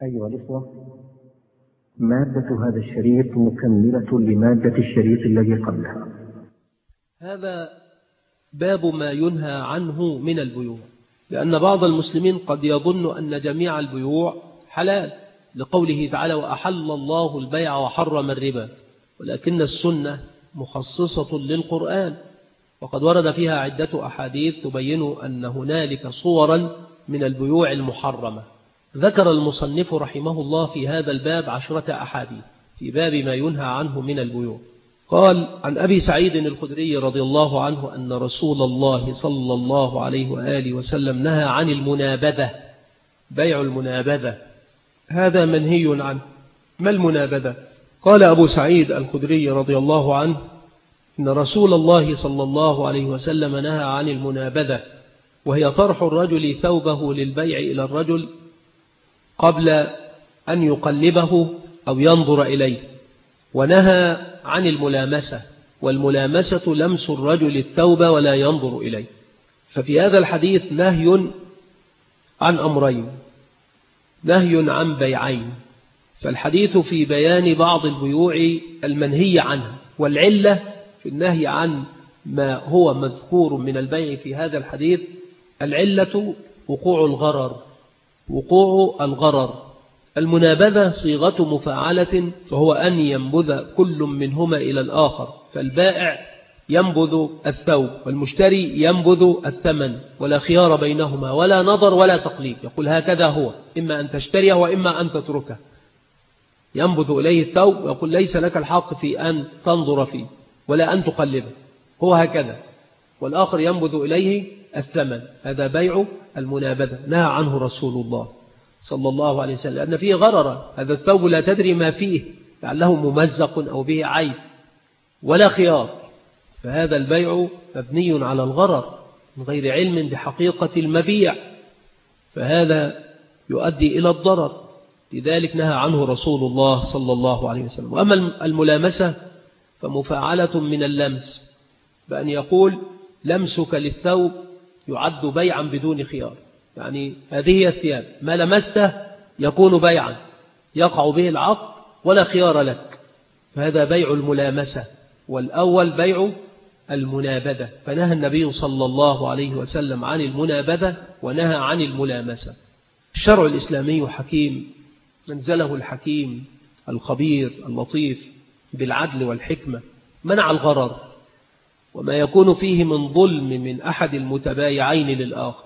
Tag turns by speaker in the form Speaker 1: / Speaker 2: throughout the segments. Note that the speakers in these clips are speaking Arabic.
Speaker 1: أيها الإخوة، مادة هذا الشريط مكملة لمادة الشريط الذي قبلها.
Speaker 2: هذا باب ما ينهى عنه من البيوع، لأن بعض المسلمين قد يظن أن جميع البيوع حلال، لقوله تعالى: وأحل الله البيع وحرم الربا، ولكن السنة مخصصة للقرآن، وقد ورد فيها عدة أحاديث تبين أن هنالك صورا من البيوع المحرمة. ذكر المصنف رحمه الله في هذا الباب 10 أحاديث في باب ما ينهى عنه من البيوع. قال: عن أبي سعيد الخدري رضي الله عنه أن رسول الله صلى الله عليه وآله وسلم نهى عن المنابذة، بيع المنابذة، هذا منهي عنه. ما المنابذة؟ قال أبو سعيد الخدري رضي الله عنه إن رسول الله صلى الله عليه وسلم نهى عن المنابذة، وهي طرح الرجل ثوبه للبيع إلى الرجل قبل أن يقلبه أو ينظر إليه، ونهى عن الملامسة، والملامسة لمس الرجل الثوب ولا ينظر إليه. ففي هذا الحديث نهي عن أمرين، نهي عن بيعين. فالحديث في بيان بعض البيوع المنهي عنها، والعلة في النهي عن ما هو مذكور من البيع في هذا الحديث، العلة وقوع الغرر، وقوع الغرر. المنابذة صيغة مفاعلة، فهو أن ينبذ كل منهما إلى الآخر، فالبائع ينبذ الثوب والمشتري ينبذ الثمن، ولا خيار بينهما ولا نظر ولا تقليد، يقول هكذا هو، إما أن تشتريه وإما أن تتركه. ينبذ إليه الثوب ويقول ليس لك الحق في أن تنظر فيه ولا أن تقلبه، هو هكذا، والآخر ينبذ إليه الثمن. هذا بيع المنابذة، نهى عنه رسول الله صلى الله عليه وسلم، لأن فيه غررا. هذا الثوب لا تدري ما فيه، لعله ممزق أو به عيب، ولا خيار، فهذا البيع مبني على الغرر من غير علم بحقيقة المبيع، فهذا يؤدي إلى الضرر، لذلك نهى عنه رسول الله صلى الله عليه وسلم. وأما الملامسة فمفاعلة من اللمس، بأن يقول لمسك للثوب يعد بيعا بدون خيار، يعني هذه هي الثياب، ما لمسته يكون بيعا، يقع به العقد ولا خيار لك، فهذا بيع الملامسة. والأول بيع المنابذة، فنهى النبي صلى الله عليه وسلم عن المنابذة ونهى عن الملامسة. الشرع الإسلامي حكيم، منزله الحكيم الخبير اللطيف بالعدل والحكمة، منع الغرر وما يكون فيه من ظلم من أحد المتبايعين للآخر.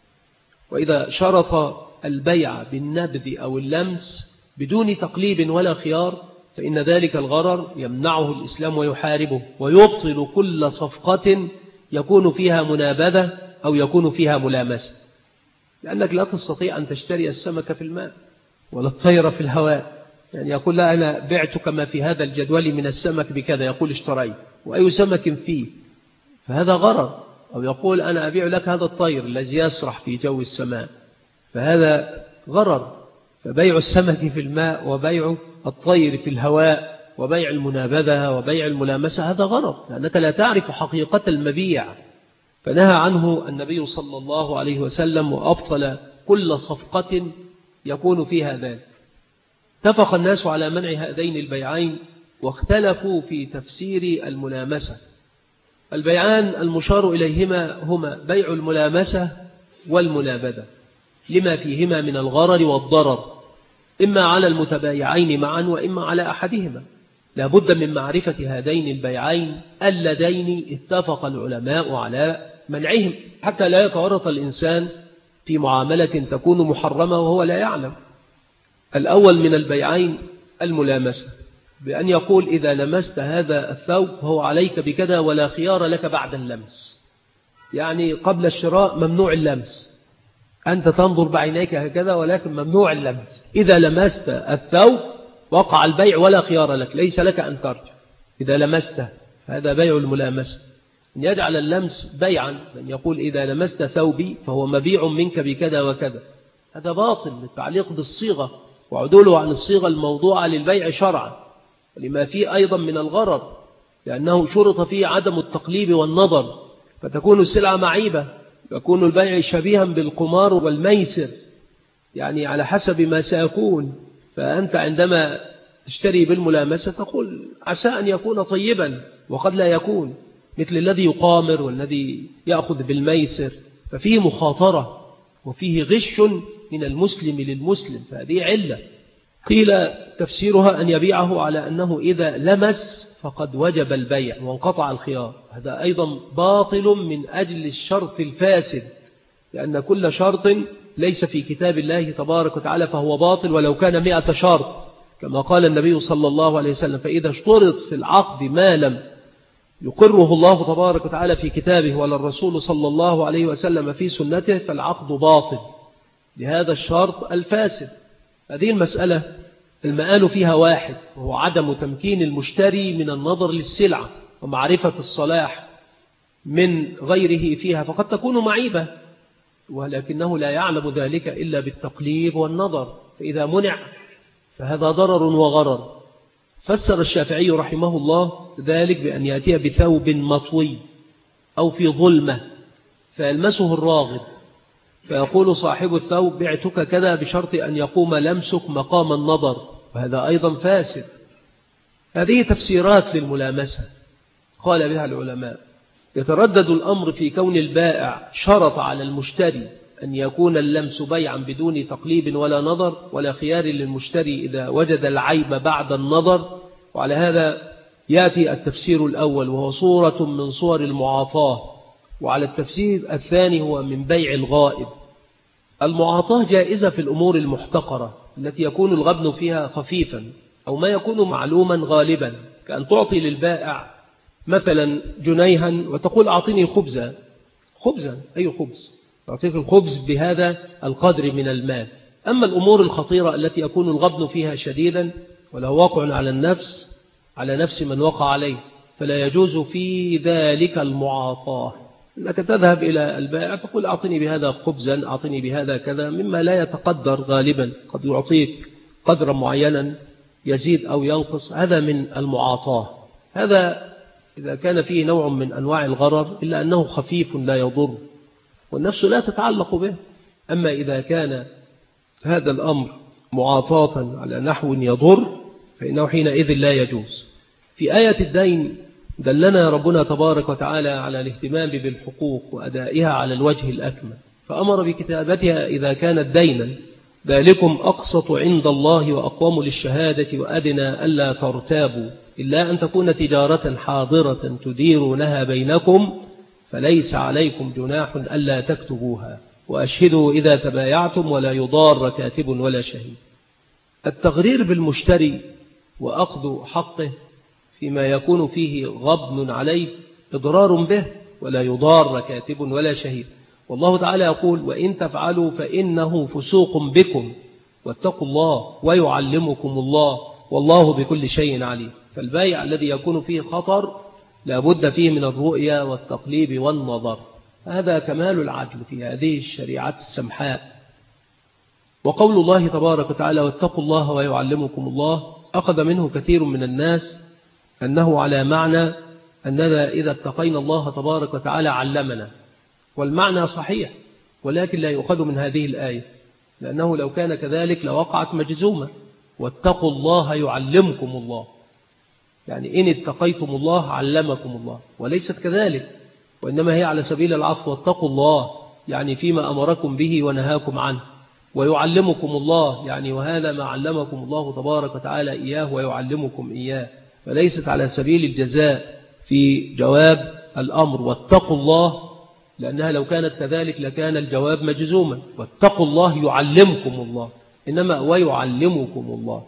Speaker 2: وإذا شرط البيع بالنبذ أو اللمس بدون تقليب ولا خيار، فإن ذلك الغرر يمنعه الإسلام ويحاربه، ويبطل كل صفقة يكون فيها منابذة أو يكون فيها ملامسة، لأنك لا تستطيع أن تشتري السمك في الماء ولا الطير في الهواء، يعني يقول لا أنا بعتك ما في هذا الجدول من السمك بكذا، يقول اشتريت، وأي سمك فيه، فهذا غرر. أو يقول أنا أبيع لك هذا الطير الذي يسرح في جو السماء، فهذا غرر. فبيع السمك في الماء وبيع الطير في الهواء وبيع المنابذة وبيع الملامسة هذا غرر، لأنك لا تعرف حقيقة المبيع، فنهى عنه النبي صلى الله عليه وسلم، وأبطل كل صفقة يكون فيها ذلك. اتفق الناس على منع هذين البيعين، واختلفوا في تفسير الملامسة. البيعان المشار إليهما هما بيع الملامسة والمنابذة، لما فيهما من الغرر والضرر، إما على المتبايعين معا وإما على أحدهما. لا بد من معرفة هذين البيعين اللذين اتفق العلماء على منعهم، حتى لا يتورط الإنسان في معاملة تكون محرمة وهو لا يعلم. الأول من البيعين الملامسة، بأن يقول إذا لمست هذا الثوب فهو عليك بكذا ولا خيار لك بعد اللمس، يعني قبل الشراء ممنوع اللمس، أنت تنظر بعينيك هكذا ولكن ممنوع اللمس. إذا لمست الثوب وقع البيع ولا خيار لك، ليس لك أن ترجع إذا لمسته، هذا بيع الملامسة. أن يجعل اللمس بيعا، أن يقول إذا لمست ثوبي فهو مبيع منك بكذا وكذا، هذا باطل للتعليق بالصيغة وعدوله عن الصيغة الموضوعة للبيع شرعا، لما فيه أيضا من الغرر، لأنه شرط فيه عدم التقليب والنظر، فتكون السلعة معيبة، يكون البيع شبيها بالقمار والميسر، يعني على حسب ما سيكون. فأنت عندما تشتري بالملامسة تقول عسى أن يكون طيبا وقد لا يكون، مثل الذي يقامر والذي يأخذ بالميسر، ففيه مخاطرة وفيه غش من المسلم للمسلم، فهذه علة. قيل تفسيرها أن يبيعه على أنه إذا لمس فقد وجب البيع وانقطع الخيار. هذا أيضا باطل من أجل الشرط الفاسد، لأن كل شرط ليس في كتاب الله تبارك وتعالى فهو باطل ولو كان 100 شرط، كما قال النبي صلى الله عليه وسلم: فإذا اشترط في العقد ما لم يقره الله تبارك وتعالى في كتابه ولا الرسول صلى الله عليه وسلم في سنته فالعقد باطل لهذا الشرط الفاسد. هذه المسألة المآل فيها واحد، وهو عدم تمكين المشتري من النظر للسلعة ومعرفة الصلاح من غيره فيها، فقد تكون معيبة ولكنه لا يعلم ذلك إلا بالتقليب والنظر، فإذا منع فهذا ضرر وغرر. فسر الشافعي رحمه الله ذلك بأن يأتي بثوب مطوي أو في ظلمة فيلمسه الراغب فيقول صاحب الثوب: بعتك كذا، بشرط أن يقوم لمسك مقام النظر، وهذا أيضا فاسد. هذه تفسيرات للملامسة قال بها العلماء. يتردد الأمر في كون البائع شرط على المشتري أن يكون اللمس بيعا بدون تقليب ولا نظر، ولا خيار للمشتري إذا وجد العيب بعد النظر. وعلى هذا يأتي التفسير الأول وهو صورة من صور المعاطاة، وعلى التفسير الثاني هو من بيع الغائب. المعاطاة جائزة في الأمور المحتقرة التي يكون الغبن فيها خفيفا أو ما يكون معلوما غالبا، كأن تعطي للبائع مثلا جنيها وتقول: أعطيني خبزا. أي خبز؟ تعطيك الخبز بهذا القدر من المال. أما الأمور الخطيرة التي يكون الغبن فيها شديدا وله واقع على نفس من وقع عليه، فلا يجوز في ذلك المعاطاة. أنك تذهب إلى البائع تقول: أعطني بهذا خبزا، أعطني بهذا كذا، مما لا يتقدر غالبا، قد يعطيك قدرا معينا يزيد أو ينقص. هذا من المعاطاة. هذا إذا كان فيه نوع من أنواع الغرر، إلا أنه خفيف لا يضر والنفس لا تتعلق به. أما إذا كان هذا الأمر معاطاة على نحو يضر فإنه حينئذ لا يجوز. في آية الدين دلنا ربنا تبارك وتعالى على الاهتمام بالحقوق وأدائها على الوجه الأكمل، فأمر بكتابتها إذا كانت دينا: ذلكم أقسط عند الله وأقوم للشهادة وأدنى ألا ترتابوا إلا أن تكون تجارة حاضرة تديرونها بينكم فليس عليكم جناح ألا تكتبوها وأشهدوا إذا تبايعتم ولا يضار كاتب ولا شهيد. التغرير بالمشتري وأخذ حقه فيما يكون فيه غبن عليه إضرار به، ولا يضار كاتب ولا شهيد. والله تعالى يقول: وإن تفعلوا فإنه فسوق بكم واتقوا الله ويعلمكم الله والله بكل شيء عليم. فالبيع الذي يكون فيه خطر لا بد فيه من الرؤية والتقليب والنظر. هذا كمال العدل في هذه الشريعة السمحاء. وقول الله تبارك وتعالى: واتقوا الله ويعلمكم الله، أخذ منه كثير من الناس أنه على معنى أننا إذا اتقينا الله تبارك وتعالى علمنا، والمعنى صحيح، ولكن لا يؤخذ من هذه الآية، لأنه لو كان كذلك لوقعت مجزومة: واتقوا الله يعلمكم الله، يعني إن اتقيتم الله علمكم الله، وليست كذلك، وإنما هي على سبيل العطف: واتقوا الله يعني فيما أمركم به ونهاكم عنه، ويعلمكم الله يعني وهذا ما علمكم الله تبارك وتعالى إياه ويعلمكم إياه، فليست على سبيل الجزاء في جواب الأمر واتقوا الله، لأنها لو كانت كذلك لكان الجواب مجزوما: واتقوا الله يعلمكم الله، إنما ويعلمكم الله.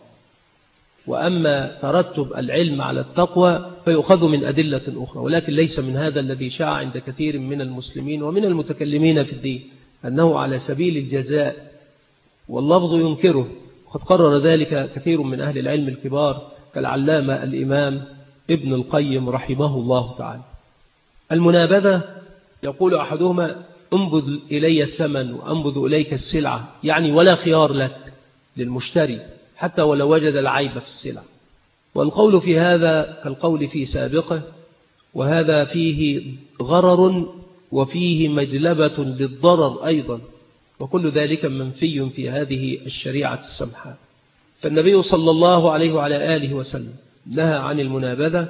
Speaker 2: وأما ترتب العلم على التقوى فيؤخذ من أدلة أخرى، ولكن ليس من هذا الذي شاع عند كثير من المسلمين ومن المتكلمين في الدين أنه على سبيل الجزاء، واللفظ ينكره، وقد قرر ذلك كثير من أهل العلم الكبار كالعلامة الإمام ابن القيم رحمه الله تعالى. المنابذة يقول أحدهما: انبذ إلي الثمن وأنبذ إليك السلعة، يعني ولا خيار لك للمشتري حتى ولو وجد العيب في السلع. والقول في هذا كالقول في سابقه، وهذا فيه غرر وفيه مجلبة للضرر أيضا، وكل ذلك منفي في هذه الشريعة السمحاء. فالنبي صلى الله عليه وعلى آله وسلم نهى عن المنابذة،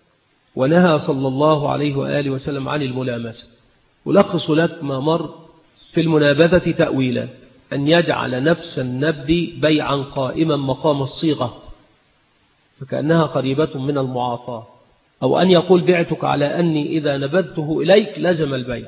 Speaker 2: ونهى صلى الله عليه وآله وسلم عن الملامسة. ألخص لك ما مر في المنابذة تأويلا: أن يجعل نفس النبذ بيعا قائما مقام الصيغة فكأنها قريبة من المعاطاة، أو أن يقول بعتك على أني إذا نبذته إليك لزم البيع،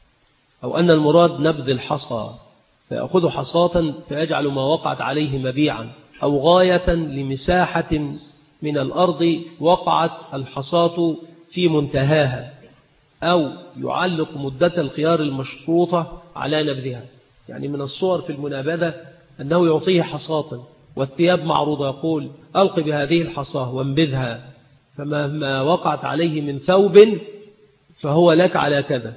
Speaker 2: أو أن المراد نبذ الحصى فيأخذ حصاة فيجعل ما وقعت عليه مبيعا، أو غاية لمساحة من الأرض وقعت الحصاة في منتهاها، أو يعلق مدة الخيار المشروطة على نبذها. يعني من الصور في المنابذة أنه يعطيه حصاة والثياب معروضة، يقول ألق بهذه الحصاة وانبذها، فمهما وقعت عليه من ثوب فهو لك على كذا،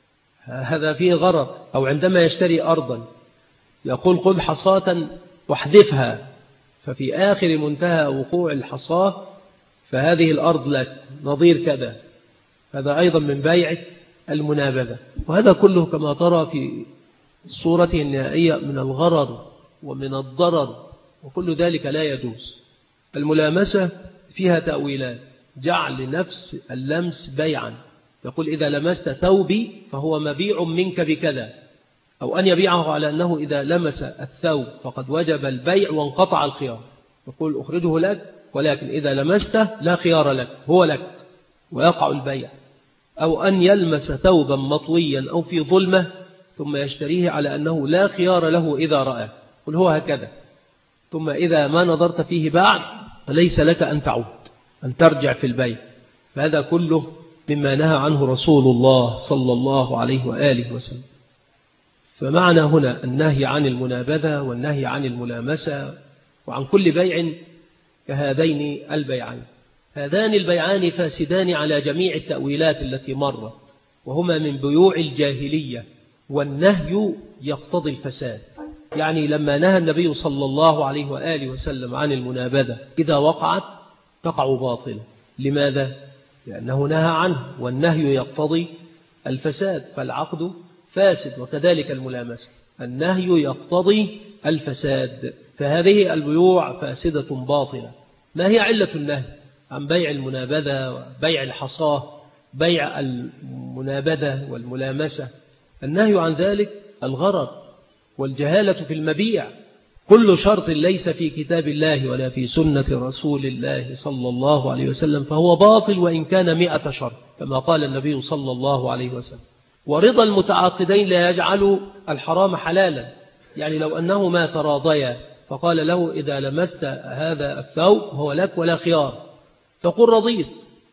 Speaker 2: هذا فيه غرر. أو عندما يشتري أرضا يقول خذ حصاة واحذفها، ففي آخر منتهى وقوع الحصاة فهذه الأرض لك نظير كذا، هذا أيضا من بيع المنابذة. وهذا كله كما ترى في صورته النهائية من الغرر ومن الضرر، وكل ذلك لا يجوز. الملامسة فيها تأويلات: جعل نفس اللمس بيعا، يقول إذا لمست ثوبي فهو مبيع منك بكذا، أو أن يبيعه على أنه إذا لمس الثوب فقد وجب البيع وانقطع الخيار، يقول أخرجه لك ولكن إذا لمسته لا خيار لك، هو لك ويقع البيع. أو أن يلمس ثوبا مطويا أو في ظلمة ثم يشتريه على أنه لا خيار له إذا رأى، قل هو هكذا، ثم إذا ما نظرت فيه بعد فليس لك أن تعود أن ترجع في البيع. فهذا كله مما نهى عنه رسول الله صلى الله عليه وآله وسلم. فمعنى هنا النهي عن المنابذة والنهي عن الملامسة وعن كل بيع كهذين البيعين. هذان البيعان فاسدان على جميع التأويلات التي مرت، وهما من بيوع الجاهلية، والنهي يقتضي الفساد. يعني لما نهى النبي صلى الله عليه وآله وسلم عن المنابذة إذا وقعت تقع باطلة. لماذا؟ لأنه نهى عنه، والنهي يقتضي الفساد، فالعقد فاسد. وكذلك الملامسة، النهي يقتضي الفساد، فهذه البيوع فاسدة باطلة. ما هي علة النهي عن بيع المنابذة وبيع الحصاة، بيع المنابذة والملامسة؟ النهي عن ذلك الغرر والجهالة في المبيع. كل شرط ليس في كتاب الله ولا في سنة رسول الله صلى الله عليه وسلم فهو باطل وإن كان 100 شرط، كما قال النبي صلى الله عليه وسلم. ورضا المتعاقدين لا يجعل الحرام حلالا. يعني لو أنه ما تراضيا فقال له إذا لمست هذا الثوب هو لك ولا خيار، تقول رضيت،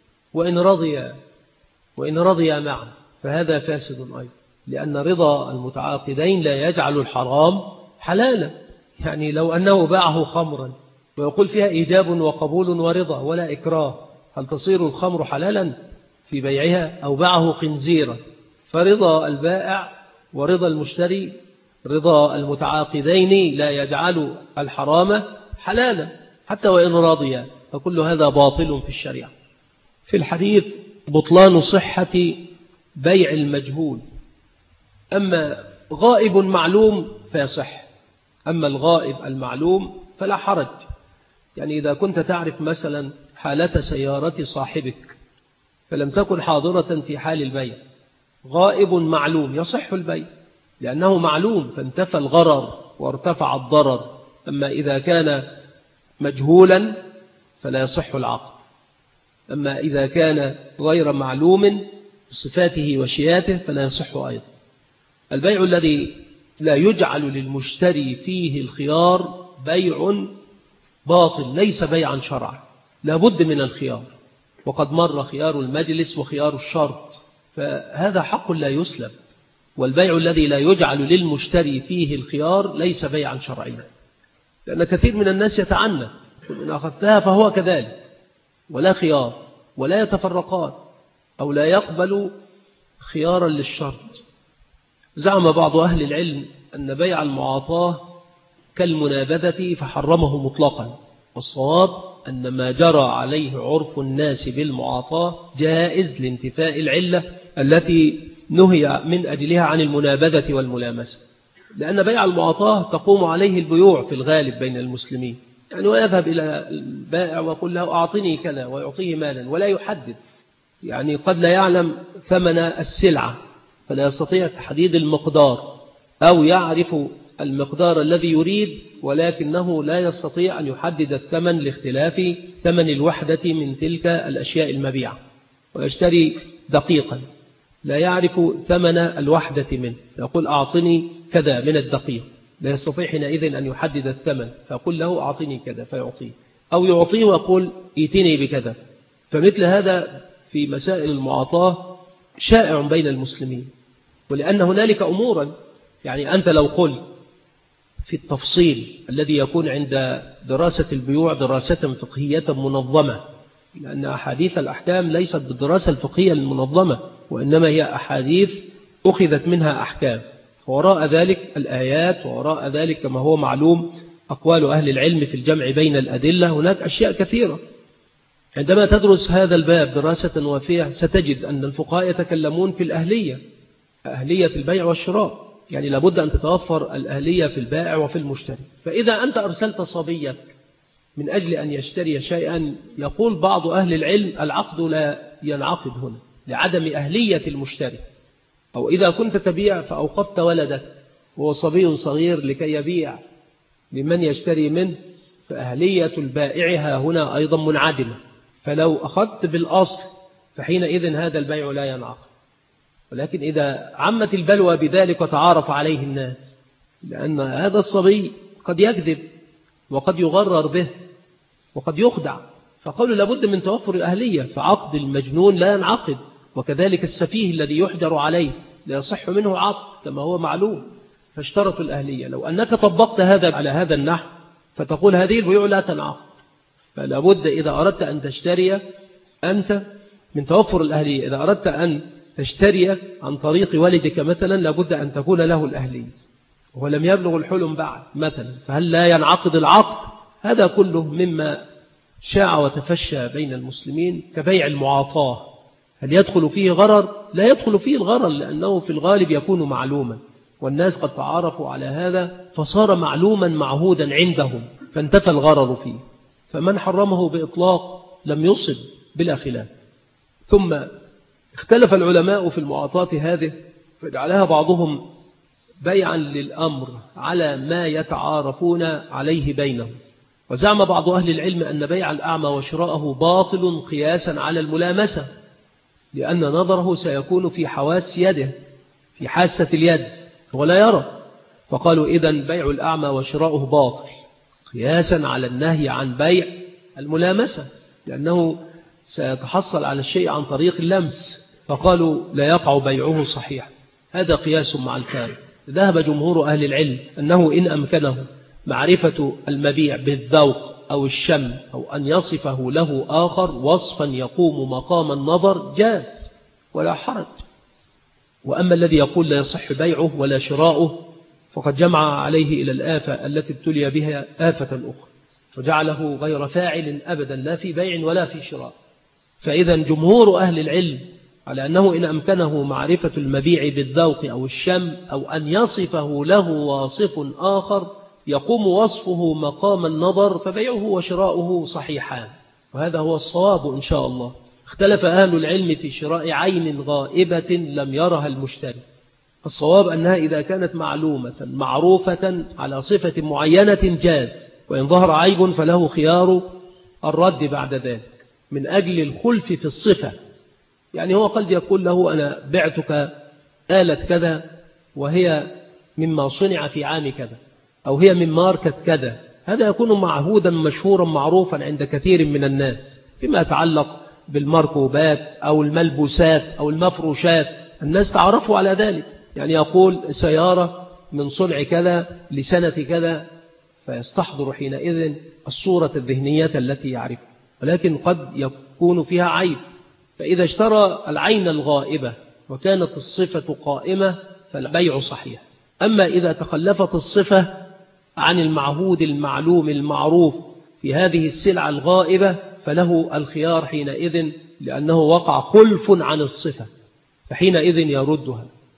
Speaker 2: وإن رضيا معا فهذا فاسد أيضا، لأن رضا المتعاقدين لا يجعل الحرام حلالا. يعني لو أنه باعه خمرا ويقول فيها إيجاب وقبول ورضا ولا إكراه، هل تصير الخمر حلالا في بيعها؟ أو باعه خنزيرا، فرضا البائع ورضا المشتري، رضا المتعاقدين لا يجعل الحرام حلالا حتى وإن راضيا، فكل هذا باطل في الشريعة. في الحديث بطلان صحة بيع المجهول. أما غائب معلوم فيصح، أما الغائب المعلوم فلا حرج. يعني إذا كنت تعرف مثلا حالة سيارة صاحبك فلم تكن حاضرة في حال البيع، غائب معلوم يصح البيع لأنه معلوم فانتفى الغرر وارتفع الضرر. أما إذا كان مجهولا فلا يصح العقد. أما إذا كان غير معلوم بصفاته وشياته فلا يصح أيضا. البيع الذي لا يجعل للمشتري فيه الخيار بيع باطل، ليس بيعا شرعا، لا بد من الخيار، وقد مر خيار المجلس وخيار الشرط، فهذا حق لا يسلب. والبيع الذي لا يجعل للمشتري فيه الخيار ليس بيعا شرعيا، لأن كثير من الناس يتعنى إن أخذتها فهو كذلك، ولا خيار ولا يتفرقان، أو لا يقبل خيارا للشرط. زعم بعض أهل العلم أن بيع المعاطاة كالمنابذة فحرمه مطلقا، والصواب أن ما جرى عليه عرف الناس بالمعاطاة جائز لانتفاء العلة التي نهي من أجلها عن المنابذة والملامسة. لأن بيع المعاطاة تقوم عليه البيوع في الغالب بين المسلمين، يعني ويذهب إلى البائع ويقول له أعطني كذا ويعطيه مالا ولا يحدد، يعني قد لا يعلم ثمن السلعة فلا يستطيع تحديد المقدار، أو يعرف المقدار الذي يريد ولكنه لا يستطيع أن يحدد الثمن لاختلاف ثمن الوحدة من تلك الأشياء المبيعة، ويشتري دقيقا لا يعرف ثمن الوحدة منه، يقول أعطني كذا من الدقيق، لا يستطيع حينئذ أن يحدد الثمن، فيقول له أعطني كذا فيعطيه، أو يعطيه ويقول ائتني بكذا. فمثل هذا في مسائل المعاطاة شائع بين المسلمين، ولأن هنالك أمورا، يعني أنت لو قلت في التفصيل الذي يكون عند دراسة البيوع دراسة فقهية منظمة، لأن أحاديث الأحكام ليست بالدراسة الفقهية المنظمة، وإنما هي أحاديث أخذت منها أحكام، وراء ذلك الآيات، وراء ذلك كما هو معلوم أقوال أهل العلم في الجمع بين الأدلة، هناك أشياء كثيرة. عندما تدرس هذا الباب دراسة وافية ستجد أن الفقهاء يتكلمون في أهلية البيع والشراء، يعني لابد أن تتوفر الأهلية في البائع وفي المشتري. فإذا أنت أرسلت صبيك من أجل أن يشتري شيئا، يقول بعض أهل العلم العقد لا ينعقد هنا لعدم أهلية المشتري، أو إذا كنت تبيع فأوقفت ولدك وهو صبي صغير لكي يبيع لمن يشتري منه، فأهلية البائع هنا أيضا منعدمة، فلو أخذت بالأصل فحينئذ هذا البيع لا ينعقد. ولكن إذا عمت البلوى بذلك وتعارف عليه الناس، لأن هذا الصبي قد يكذب وقد يغرر به وقد يخدع، فقالوا لابد من توفر الأهلية، فعقد المجنون لا ينعقد، وكذلك السفيه الذي يحجر عليه لا يصح منه عقد كما هو معلوم، فاشترطوا الأهلية. لو أنك طبقت هذا على هذا النحو فتقول هذه البيوع لا تنعقد، فلابد إذا أردت أن تشتري أنت من توفر الأهلية. إذا أردت أن تشتري عن طريق والدك مثلا لابد أن تكون له الأهلية، ولم يبلغ الحلم بعد مثلا، فهل لا ينعقد العقد؟ هذا كله مما شاع وتفشى بين المسلمين كبيع المعاطاة. هل يدخل فيه غرر؟ لا يدخل فيه الغرر، لأنه في الغالب يكون معلوما، والناس قد تعارفوا على هذا فصار معلوما معهودا عندهم، فانتفى الغرر فيه، فمن حرمه بإطلاق لم يصب بلا خلاف. ثم اختلف العلماء في المعاطاة هذه، فجعلها بعضهم بيعا للأمر على ما يتعارفون عليه بينهم، وزعم بعض أهل العلم أن بيع الأعمى وشراءه باطل قياسا على الملامسة، لأن نظره سيكون في حواس يده، في حاسة اليد ولا يرى، فقالوا إذن بيع الأعمى وشراءه باطل قياسا على النهي عن بيع الملامسة، لأنه سيتحصل على الشيء عن طريق اللمس، فقالوا لا يقع بيعه صحيح. هذا قياس مع الفارق. ذهب جمهور أهل العلم أنه إن أمكنه معرفة المبيع بالذوق أو الشم أو أن يصفه له آخر وصفا يقوم مقام النظر جاز ولا حرج. وأما الذي يقول لا يصح بيعه ولا شراؤه فقد جمع عليه إلى الآفة التي ابتلي بها آفة أخرى، وجعله غير فاعل أبدا لا في بيع ولا في شراء. فإذا جمهور أهل العلم على أنه إن أمكنه معرفة المبيع بالذوق أو الشم أو أن يصفه له واصف آخر يقوم وصفه مقام النظر فبيعه وشراؤه صحيحان، وهذا هو الصواب إن شاء الله. اختلف أهل العلم في شراء عين غائبة لم يرها المشتري. الصواب أنها إذا كانت معلومة معروفة على صفة معينة جاز، وإن ظهر عيب فله خيار الرد بعد ذلك من أجل الخلف في الصفة. يعني هو قد يقول له أنا بعتك آلة كذا وهي مما صنع في عام كذا، أو هي من ماركة كذا، هذا يكون معهودا مشهورا معروفا عند كثير من الناس فيما يتعلق بالمركوبات أو الملبوسات أو المفروشات، الناس تعرفوا على ذلك. يعني يقول سيارة من صنع كذا لسنة كذا، فيستحضر حينئذ الصورة الذهنية التي يعرفها، ولكن قد يكون فيها عيب. فإذا اشترى العين الغائبة وكانت الصفة قائمة فالبيع صحيح. أما إذا تخلفت الصفة عن المعهود المعلوم المعروف في هذه السلعة الغائبة فله الخيار حينئذ، لأنه وقع خلف عن الصفة، فحينئذ يردها.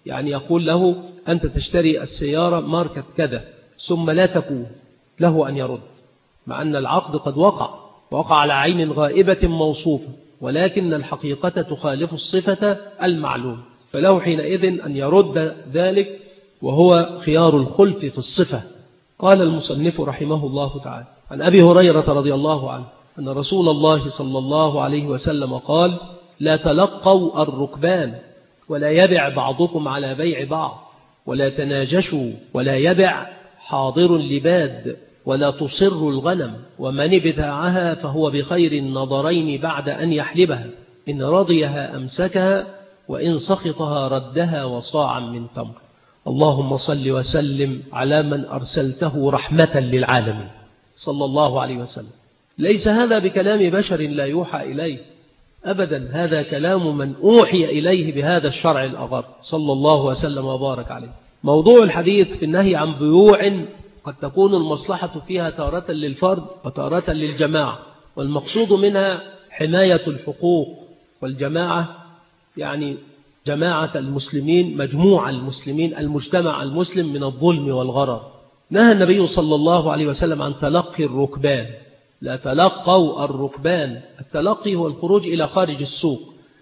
Speaker 2: يعني يقول له أنت تشتري السيارة ماركة كذا ثم لا تكون له أن يرد، مع أن العقد قد وقع على عين غائبة موصوفة، ولكن الحقيقة تخالف الصفة المعلوم، فله حينئذ أن يرد ذلك، وهو خيار الخلف في الصفة. قال المصنف رحمه الله تعالى عن أبي هريرة رضي الله عنه أن رسول الله صلى الله عليه وسلم قال: لا تلقوا الركبان، ولا يبع بعضكم على بيع بعض، ولا تناجشوا، ولا يبع حاضر لباد، ولا تصر الغنم، ومن ابتاعها فهو بخير النظرين بعد أن يحلبها، إن رضيها أمسكها، وإن سخطها ردها وصاعا من تمر. اللهم صل وسلم على من أرسلته رحمة للعالمين صلى الله عليه وسلم. ليس هذا بكلام بشر لا يوحى إليه أبدا، هذا كلام من أوحي إليه بهذا الشرع الأغر صلى الله وسلم وبارك عليه. موضوع الحديث في النهي عن بيوع قد تكون المصلحة فيها تارة للفرد وتارة للجماعة، والمقصود منها حماية الحقوق، والجماعة يعني جماعة المسلمين، مجموعة المسلمين، المجتمع المسلم من الظلم والغرر. نهى النبي صلى الله عليه وسلم عن تلقي الركبان، لا تلقوا الركبان. التلقي هو الخروج إلى خارج السوق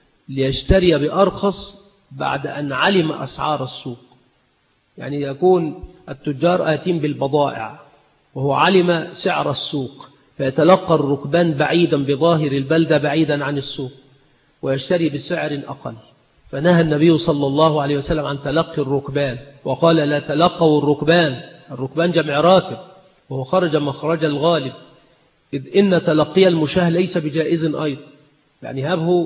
Speaker 2: ليشتري بأرخص بعد أن علم أسعار السوق، يعني يكون التجار آتين بالبضائع وهو علم سعر السوق، فيتلقى الركبان بعيدا بظاهر البلدة بعيدا عن السوق ويشتري بسعر أقل. فنهى النبي صلى الله عليه وسلم عن تلقي الركبان، وقال: لا تلقوا الركبان. الركبان جمع راكب، وهو خرج مخرج الغالب، إذ إن تلقي المشاه ليس بجائز أيضا، يعني هبه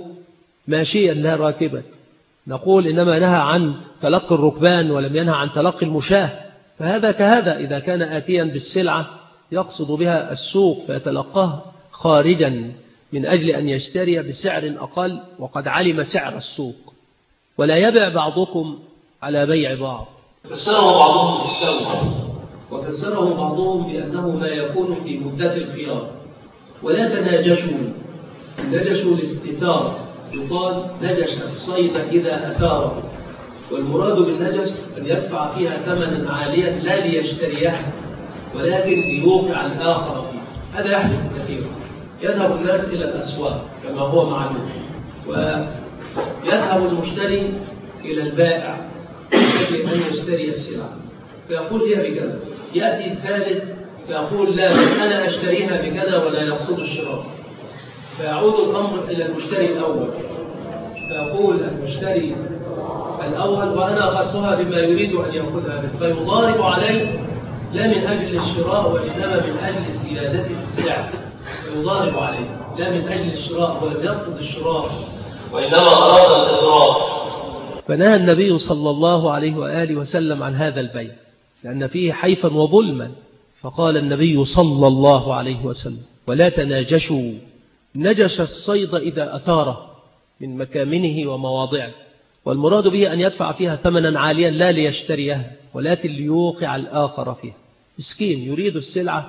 Speaker 2: ماشيا لا راكبا. نقول إنما نهى عن تلقي الركبان ولم ينهى عن تلقي المشاه، فهذا كهذا إذا كان آتيا بالسلعة يقصد بها السوق فيتلقاه خارجا من أجل أن يشتري بسعر أقل وقد علم سعر السوق. ولا يبع بعضكم على بيع بعض، فسره بعضهم بالسوء، وفسره بعضهم بأنه ما يكون في مدة الخيار. ولا تناجشوا، نجشوا الاستثار، يقال نجش الصيد إذا أثاره، والمراد بالنجش أن يدفع فيها ثمنا عاليا لا ليشتريها ولكن ليوقع الآخر فيه. هذا يحدث كثيرا، يذهب الناس إلى الأسواق كما هو معلوم، ويذهب المشتري إلى البائع يجب أن يشتري السلعة فيقول هي بكذا، يأتي الثالث فيقول لا أنا أشتريها بكذا ولا يقصد الشراء، فيعود الأمر إلى المشتري الأول فيقول المشتري الأول وأنا أخذتها بما يريد أن يأخذها به، فيضارب عليه لا من أجل الشراء وإنما من أجل زيادة في السعر، فيضارب عليه لا من أجل الشراء ولم يقصد الشراء وإنما أراد الإضراب. فنهى النبي صلى الله عليه وآله وسلم عن هذا البيع لأن فيه حيفا وظلما، فقال النبي صلى الله عليه وسلم: ولا تناجشوا. نجش الصيد إذا أثاره من مكامنه ومواضعه، والمراد به أن يدفع فيها ثمنا عاليا لا ليشتريها ولكن ليوقع الآخر فيها. مسكين يريد السلعة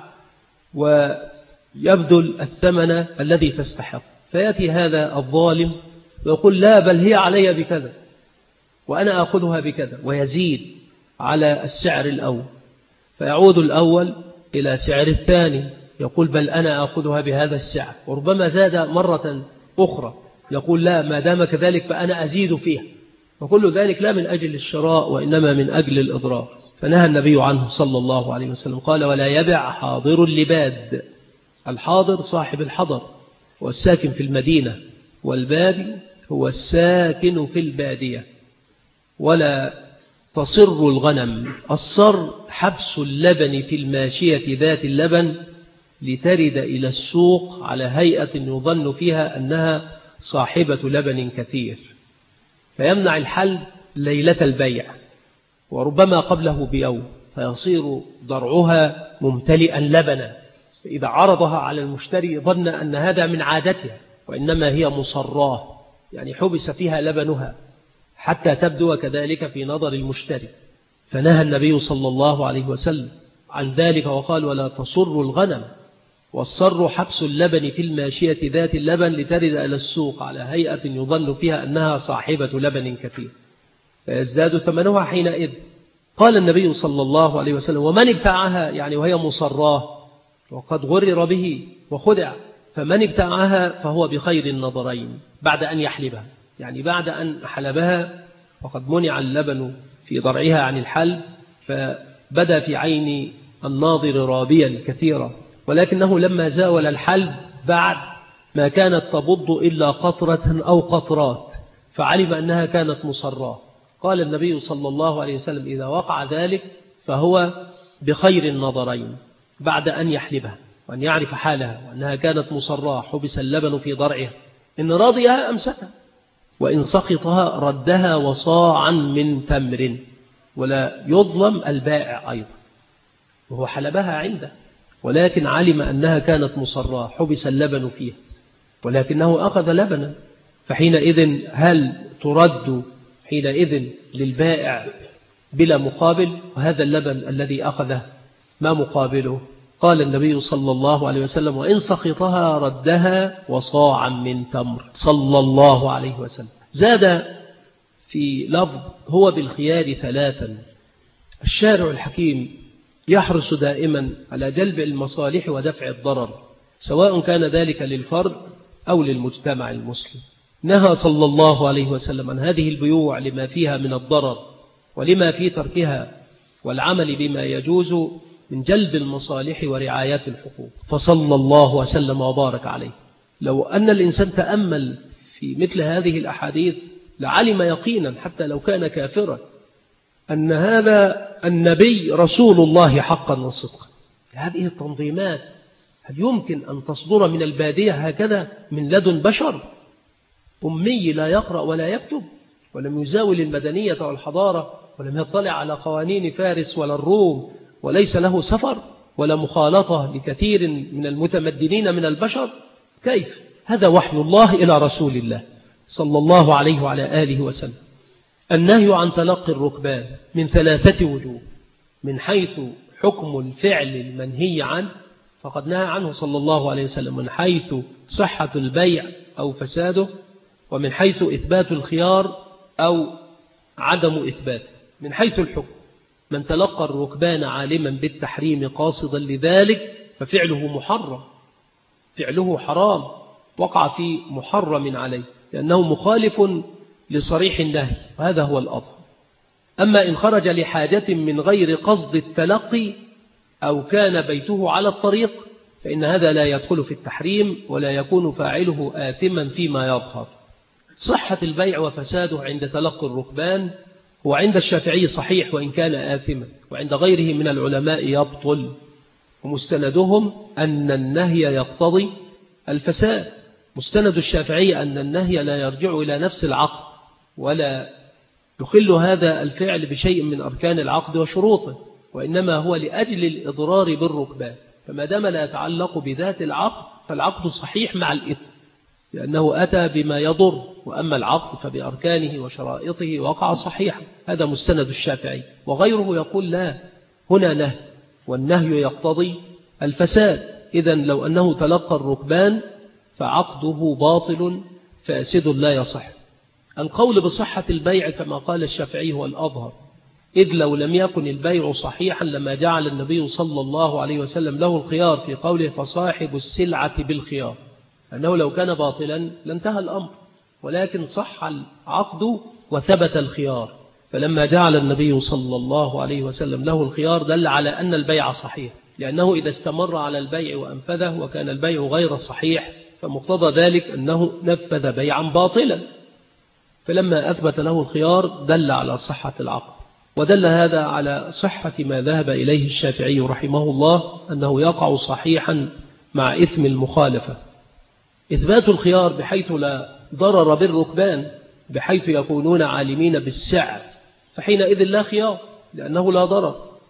Speaker 2: ويبذل الثمن الذي تستحق، فيأتي هذا الظالم ويقول لا بل هي علي بكذا وأنا أخذها بكذا، ويزيد على السعر الأول، فيعود الأول إلى سعر الثاني يقول بل أنا أخذها بهذا السعر، وربما زاد مرة أخرى يقول لا ما دام كذلك فأنا أزيد فيها، وكل ذلك لا من أجل الشراء وإنما من أجل الإضرار. فنهى النبي عنه صلى الله عليه وسلم، قال: ولا يبع حاضر اللباد. الحاضر صاحب الحضر والساكن في المدينة، والبادي هو الساكن في البادية. ولا تصر الغنم. الصر حبس اللبن في الماشية ذات اللبن لترد إلى السوق على هيئة يظن فيها أنها صاحبة لبن كثير، فيمنع الحلب ليلة البيع وربما قبله بيوم، فيصير ضرعها ممتلئا لبنا، فإذا عرضها على المشتري ظن أن هذا من عادتها وإنما هي مصراه، يعني حبس فيها لبنها حتى تبدو كذلك في نظر المشتري. فنهى النبي صلى الله عليه وسلم عن ذلك وقال: ولا تصر الغنم. والصر حبس اللبن في الماشية ذات اللبن لترد إلى السوق على هيئة يظن فيها أنها صاحبة لبن كثير. فيزداد ثمنها حينئذ. قال النبي صلى الله عليه وسلم: ومن ابتاعها، يعني وهي مصراه وقد غرر به وخدع، فمن ابتاعها فهو بخير النظرين بعد أن يحلبها، يعني بعد أن حلبها وقد منع اللبن في ضرعها عن الحلب، فبدأ في عين الناظر رابيا كثيرا، ولكنه لما زاول الحلب بعد ما كانت تبض إلا قطرة أو قطرات، فعلم أنها كانت مصراه. قال النبي صلى الله عليه وسلم: إذا وقع ذلك فهو بخير النظرين بعد أن يحلبها وأن يعرف حالها وأنها كانت مصراه، حبس اللبن في ضرعها، إن راضيها أمسكها، وإن سقطها ردها وصاعا من تمر، ولا يظلم البائع أيضا، وهو حلبها عنده ولكن علم أنها كانت مصراه، حبس اللبن فيها ولكنه أخذ لبنا، فحينئذ هل ترد حينئذ للبائع بلا مقابل؟ وهذا اللبن الذي أخذه ما مقابله؟ قال النبي صلى الله عليه وسلم: وإن سقطها ردها وصاعا من تمر، صلى الله عليه وسلم. زاد في لفظ: هو بالخيار ثلاثا. الشارع الحكيم يحرص دائما على جلب المصالح ودفع الضرر، سواء كان ذلك للفرد أو للمجتمع المسلم. نهى صلى الله عليه وسلم عن هذه البيوع لما فيها من الضرر ولما في تركها والعمل بما يجوز من جلب المصالح ورعاية الحقوق، فصلى الله وسلم وبارك عليه. لو أن الإنسان تأمل في مثل هذه الأحاديث لعلم يقينا حتى لو كان كافرا أن هذا النبي رسول الله حقا وصدقا. هذه التنظيمات هل يمكن أن تصدر من البادية هكذا من لدن بشر أمي لا يقرأ ولا يكتب ولم يزاول المدنية والحضارة ولم يطلع على قوانين فارس ولا الروم وليس له سفر ولا مخالطة لكثير من المتمدنين من البشر؟ كيف؟ هذا وحي الله إلى رسول الله صلى الله عليه وعلى آله وسلم. النهي عن تلقي الركبان من ثلاثة وجوه: من حيث حكم الفعل المنهي عنه فقد نهى عنه صلى الله عليه وسلم، من حيث صحة البيع أو فساده، ومن حيث إثبات الخيار أو عدم إثباته. من حيث الحكم: من تلقى الركبان عالما بالتحريم قاصدا لذلك ففعله محرم، فعله حرام، وقع في محرم عليه لأنه مخالف لصريح النهي، وهذا هو الأظهر. أما إن خرج لحاجة من غير قصد التلقي أو كان بيته على الطريق فإن هذا لا يدخل في التحريم ولا يكون فاعله آثما فيما يظهر. صحة البيع وفساده عند تلقي الركبان هو عند الشافعي صحيح وإن كان آثما، وعند غيره من العلماء يبطل، ومستندهم أن النهي يقتضي الفساد. مستند الشافعي أن النهي لا يرجع إلى نفس العقد ولا يخل هذا الفعل بشيء من أركان العقد وشروطه، وإنما هو لأجل الإضرار بالركبان، فما دام لا يتعلق بذات العقد فالعقد صحيح مع الإثم لأنه أتى بما يضر، وأما العقد فبأركانه وشرائطه وقع صحيحا. هذا مستند الشافعي. وغيره يقول لا، هنا نهي والنهي يقتضي الفساد، إذن لو أنه تلقى الركبان فعقده باطل فاسد لا يصح. القول بصحة البيع كما قال الشافعي هو الأظهر، إذ لو لم يكن البيع صحيحا لما جعل النبي صلى الله عليه وسلم له الخيار في قوله فصاحب السلعة بالخيار، أنه لو كان باطلا لانتهى الأمر، ولكن صح العقد وثبت الخيار، فلما جعل النبي صلى الله عليه وسلم له الخيار دل على أن البيع صحيح، لأنه إذا استمر على البيع وأنفذه وكان البيع غير صحيح فمقتضى ذلك أنه نفذ بيعا باطلا، فلما أثبت له الخيار دل على صحة العقد. ودل هذا على صحة ما ذهب إليه الشافعي رحمه الله أنه يقع صحيحا مع إثم المخالفة. إثبات الخيار بحيث لا ضرر بالركبان، بحيث يكونون عالمين بالسعر، فحينئذ لا خيار لأنه لا ضرر.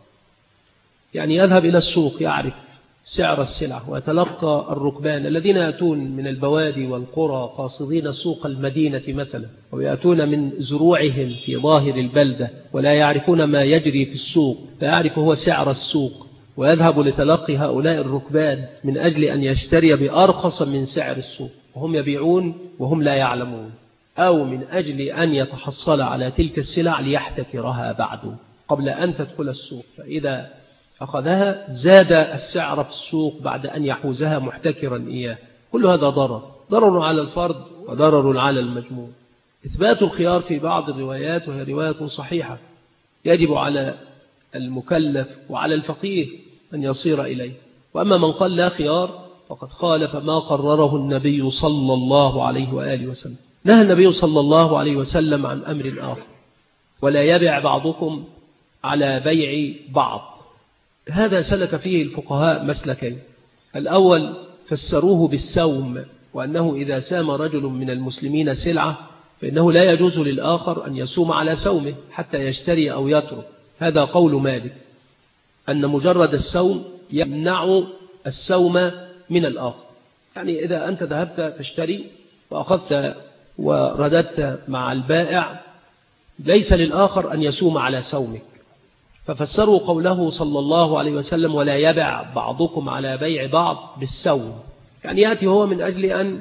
Speaker 2: يعني يذهب إلى السوق يعرف سعر السلعة ويتلقى الركبان الذين يأتون من البوادي والقرى قاصدين سوق المدينة مثلا، ويأتون من زروعهم في ظاهر البلدة ولا يعرفون ما يجري في السوق، فيعرف هو سعر السوق ويذهب لتلقي هؤلاء الركبان من أجل أن يشتري بأرخص من سعر السوق، وهم يبيعون وهم لا يعلمون. أو من أجل أن يتحصل على تلك السلع ليحتكرها بعد قبل أن تدخل السوق، فإذا أخذها زاد السعر في السوق بعد أن يحوزها محتكرا إياه. كل هذا ضرر على الفرد وضرر على المجموع. إثبات الخيار في بعض الروايات وهي رواية صحيحة يجب على المكلف وعلى الفقيه أن يصير إليه، وأما من قال لا خيار فقد خالف ما قرره النبي صلى الله عليه وآله وسلم. نهى النبي صلى الله عليه وسلم عن أمر آخر: ولا يبع بعضكم على بيع بعض. هذا سلك فيه الفقهاء مسلكين: الأول فسروه بالسوم، وأنه إذا سام رجل من المسلمين سلعة فإنه لا يجوز للآخر أن يسوم على سومه حتى يشتري أو يترك. هذا قول مالك، أن مجرد السوم يمنع السوم من الآخر. يعني إذا أنت ذهبت تشتري وأخذت ورددت مع البائع ليس للآخر أن يسوم على سومك، ففسروا قوله صلى الله عليه وسلم: ولا يبع بعضكم على بيع بعض بالسوم، يعني يأتي هو من أجل أن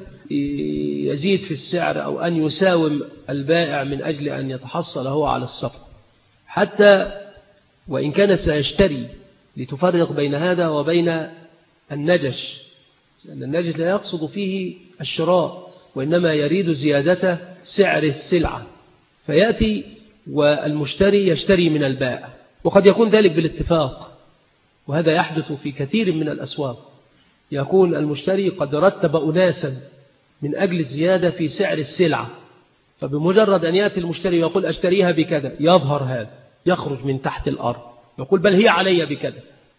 Speaker 2: يزيد في السعر أو أن يساوم البائع من أجل أن يتحصل هو على الصفقة، حتى وإن كان سيشتري، لتفرق بين هذا وبين النجش، لأن النجش لا يقصد فيه الشراء وإنما يريد زيادة سعر السلعة، فيأتي والمشتري يشتري من البائع، وقد يكون ذلك بالاتفاق، وهذا يحدث في كثير من الأسواق. يكون المشتري قد رتب أناسا من أجل الزيادة في سعر السلعة، فبمجرد أن يأتي المشتري ويقول أشتريها بكذا، يظهر هذا يخرج من تحت الأرض يقول بل هي علي بكذا،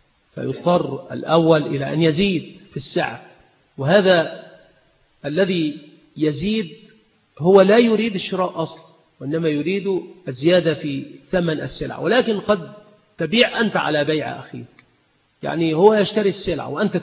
Speaker 2: فيضطر الأول إلى أن يزيد في السعر. وهذا الذي يزيد هو لا يريد الشراء أصلا، وإنما يريد الزيادة في ثمن السلع، ولكن قد تبيع أنت على بيع أخيك، يعني هو يشتري السلع وأنت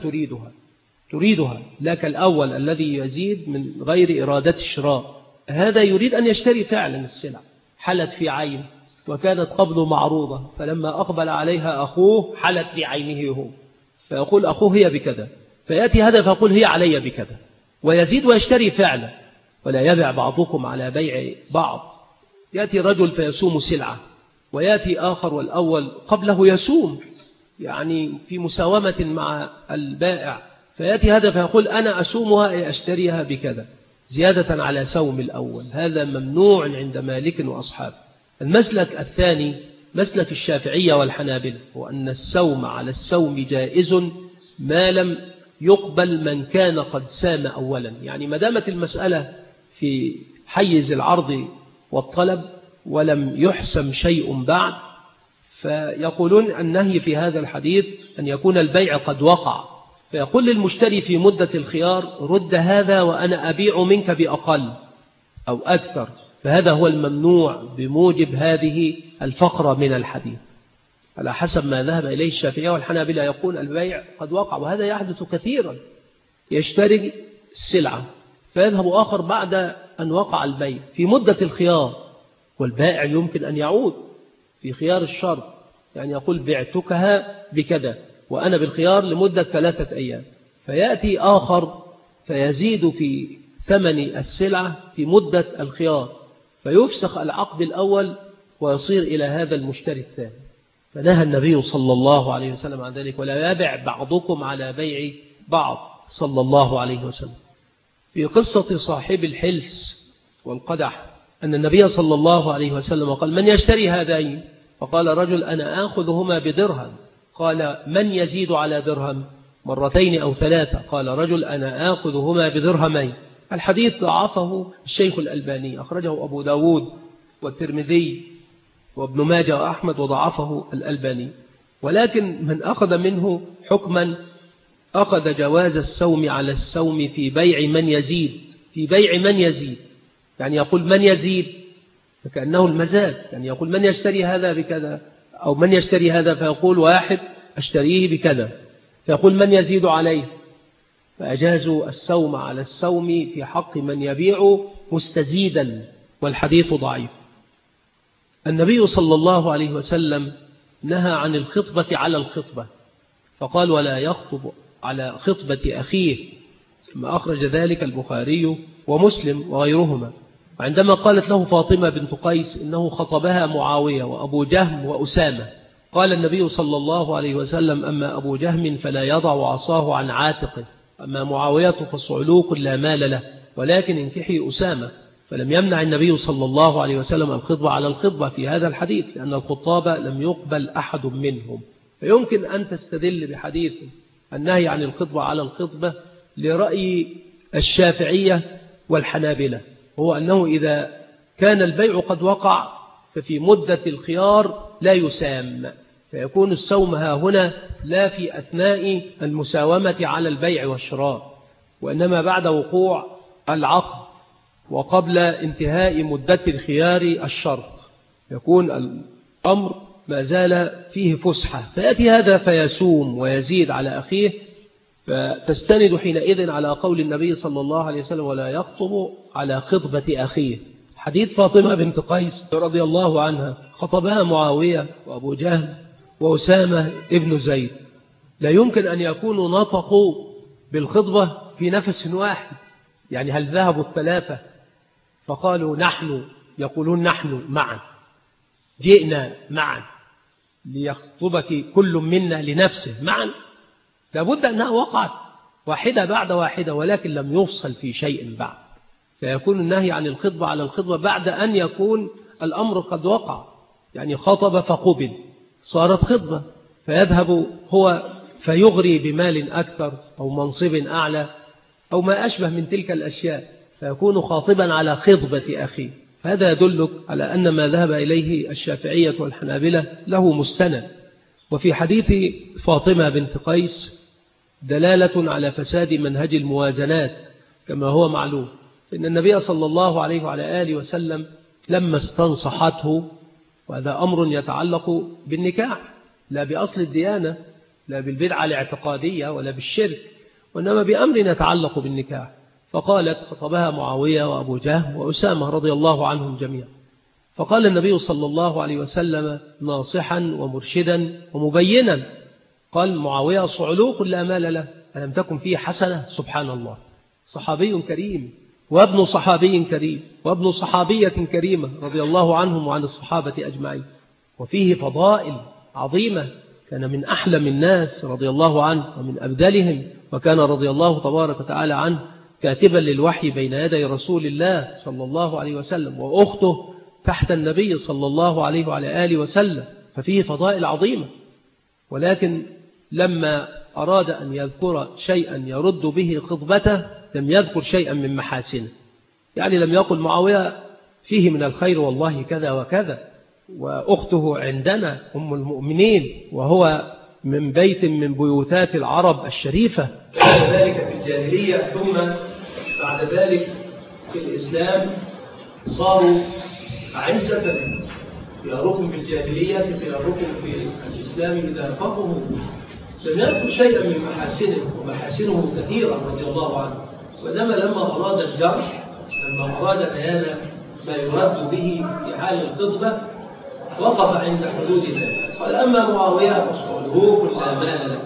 Speaker 2: تريدها لك الأول الذي يزيد من غير إرادة الشراء، هذا يريد أن يشتري فعلا السلع، حلت في عين وكانت قبل معروضة، فلما أقبل عليها أخوه حلت في عينه هو، فيقول أخوه هي بكذا، فيأتي هذا فيقول هي علي بكذا، ويزيد ويشتري فعلا. ولا يبع بعضكم على بيع بعض. يأتي رجل فيسوم سلعة، ويأتي آخر والأول قبله يسوم، يعني في مساومة مع البائع، فيأتي هذا فيقول أنا أسومها أي أشتريها بكذا زيادة على سوم الأول. هذا ممنوع عند مالك وأصحابه. المسلك الثاني مسلك الشافعية والحنابلة، هو أن السوم على السوم جائز ما لم يقبل من كان قد سام أولا، يعني ما دامت المسألة في حيز العرض والطلب ولم يحسم شيء بعد، فيقولون النهي في هذا الحديث أن يكون البيع قد وقع، فيقول للمشتري في مدة الخيار رد هذا وأنا أبيع منك بأقل أو أكثر، فهذا هو الممنوع بموجب هذه الفقرة من الحديث على حسب ما ذهب إليه الشافعية والحنابلة. يقول البيع قد وقع، وهذا يحدث كثيرا، يشتري السلعة فيذهب آخر بعد أن وقع البيع في مدة الخيار، والبائع يمكن أن يعود في خيار الشرط، يعني يقول بعتكها بكذا وأنا بالخيار لمدة 3 أيام، فيأتي آخر فيزيد في ثمن السلعة في مدة الخيار، فيفسخ العقد الأول ويصير إلى هذا المشتري الثاني. فنهى النبي صلى الله عليه وسلم عن ذلك: ولا يبع بعضكم على بيع بعض، صلى الله عليه وسلم. في قصة صاحب الحلس والقدح أن النبي صلى الله عليه وسلم قال: من يشتري هذين؟ فقال رجل: أنا آخذهما بدرهم. قال: من يزيد على درهم؟ 2 أو 3. قال رجل: أنا آخذهما بدرهمين. الحديث ضعفه الشيخ الألباني، أخرجه أبو داود والترمذي وابن ماجه وأحمد وضعفه الألباني، ولكن من أخذ منه حكما أخذ جواز السوم على السوم في بيع من يزيد، في بيع من يزيد، يعني يقول من يزيد فكأنه المزاد، يعني يقول من يشتري هذا بكذا، أو من يشتري هذا فيقول واحد أشتريه بكذا، فيقول من يزيد عليه، فأجازوا السوم على السوم في حق من يبيع مستزيدا، والحديث ضعيف. النبي صلى الله عليه وسلم نهى عن الخطبة على الخطبة، فقال: ولا يخطب على خطبة أخيه، كما أخرج ذلك البخاري ومسلم وغيرهما. وعندما قالت له فاطمة بنت قيس إنه خطبها معاوية وأبو جهم وأسامة، قال النبي صلى الله عليه وسلم: أما أبو جهم فلا يضع عصاه عن عاتقه، أما معاوية فصعلوك لا مال له، ولكن انكحي أسامة. فلم يمنع النبي صلى الله عليه وسلم الخطبة على الخطبة في هذا الحديث، لأن الخطاب لم يقبل أحد منهم. فيمكن أن تستدل بحديث النهي عن الخطبة على الخطبة لرأي الشافعية والحنابلة، هو أنه إذا كان البيع قد وقع ففي مدة الخيار لا يسام، فيكون السوم ها هنا لا في أثناء المساومة على البيع والشراء، وإنما بعد وقوع العقد وقبل انتهاء مدة الخيار الشرط، يكون الأمر ما زال فيه فسحة، فيأتي هذا فيسوم ويزيد على أخيه، فتستند حينئذ على قول النبي صلى الله عليه وسلم: ولا يخطب على خطبة أخيه. حديث فاطمة بنت قيس رضي الله عنها خطبها معاوية وأبو جهل وأسامة ابن زيد، لا يمكن أن يكونوا نطقوا بالخطبة في نفس واحد، يعني هل ذهبوا الثلاثة فقالوا نحن، يقولون نحن معا، جئنا معا ليخطبك كل منا لنفسه معا؟ لابد أنها وقعت واحدة بعد واحدة، ولكن لم يفصل في شيء بعد، فيكون النهي عن الخطبة على الخطبة بعد أن يكون الأمر قد وقع، يعني خطب فقبل صارت خطبة، فيذهب هو فيغري بمال أكثر أو منصب أعلى أو ما أشبه من تلك الأشياء، فيكون خاطبا على خطبة أخيه. فهذا يدلك على أن ما ذهب إليه الشافعية والحنابلة له مستند. وفي حديث فاطمة بنت قيس دلالة على فساد منهج الموازنات كما هو معلوم، إن النبي صلى الله عليه وعلى آله وسلم لما استنصحته، وهذا أمر يتعلق بالنكاح لا بأصل الديانة، لا بالبدعة الاعتقادية ولا بالشرك، وإنما بأمر يتعلق بالنكاح، فقالت خطبها معاوية وأبو جهم وأسامة رضي الله عنهم جميعا، فقال النبي صلى الله عليه وسلم ناصحا ومرشدا ومبينا، قال معاوية صعلوك لا مال له، ألم تكن فيه حسنة؟ سبحان الله، صحابي كريم وابن صحابي كريم وابن صحابية كريمة رضي الله عنهم وعن الصحابة أجمعين، وفيه فضائل عظيمة، كان من أحلم الناس رضي الله عنه ومن أبدلهم، وكان رضي الله تبارك وتعالى عنه كاتبا للوحي بين يدي رسول الله صلى الله عليه وسلم، وأخته تحت النبي صلى الله عليه وعلى آله وسلم، ففيه فضائل عظيمة. ولكن لما أراد أن يذكر شيئا يرد به خطبته لم يذكر شيئا من محاسنه، يعني لم يقل معاوية فيه من الخير والله كذا وكذا، وأخته عندنا أم المؤمنين وهو من بيت من بيوتات العرب الشريفة، كان ذلك في الجاهلية، ثم بعد ذلك في الإسلام صاروا أعزة، خياركم في الجاهلية خياركم في الإسلام إذا فقهوا. لم يذكر شيئا من محاسنه، ومحاسنه كثيرة رضي الله عنه، وإنما لما أراد الجرح، لما أراد بيان ما يرد به في حال الخطبة وقف عند حدود ذلك، قال أما معاوية فصعلوك لا مال له،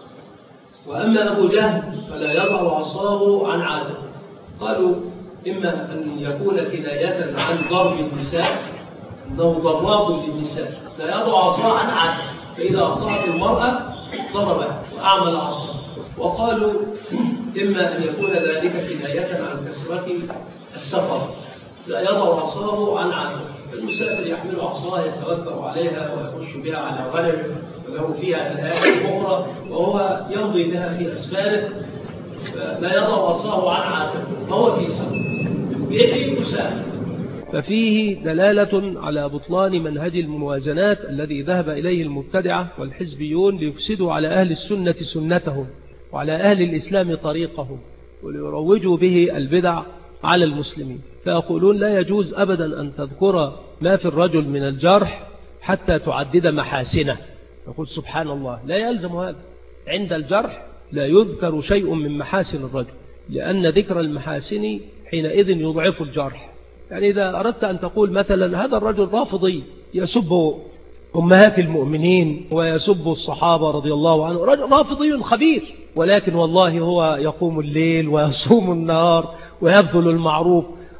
Speaker 2: وأما أبو جهل فلا يضع عصاه عن عاتقه. قالوا إما أن يكون كناية عن ضرب النساء، أنه ضراب للنساء لا يضع عصاه عن عاتقه، فإذا أخطأت المرأة ضربها وأعمل عصاه. وقالوا إما أن يكون ذلك كناية عن كسرة السفر، لا يضع عصاه عن عاتقه، المسافر يحمل عصاه يتوكل عليها ويخش بها على غنم وله فيها الآيات الأخرى وهو يمضي بها في أسفاره، لا يضع عصاه عن عاتقه وهو في سفر به مسافر. ففيه دلالة على بطلان منهج الموازنات الذي ذهب إليه المبتدعة والحزبيون ليفسدوا على أهل السنة سنتهم وعلى أهل الإسلام طريقهم، وليروجوا به البدع على المسلمين. فيقولون لا يجوز أبدا أن تذكر ما في الرجل من الجرح حتى تعدد محاسنه. يقول سبحان الله، لا يلزم هذا، عند الجرح لا يذكر شيء من محاسن الرجل، لأن ذكر المحاسن حينئذ يضعف الجرح. يعني إذا أردت أن تقول مثلا هذا الرجل رافضي يسب أمهات المؤمنين ويسب الصحابة رضي الله عنه، رجل رافضي خبير، ولكن والله هو يقوم الليل ويصوم النهار ويبذل المعروف،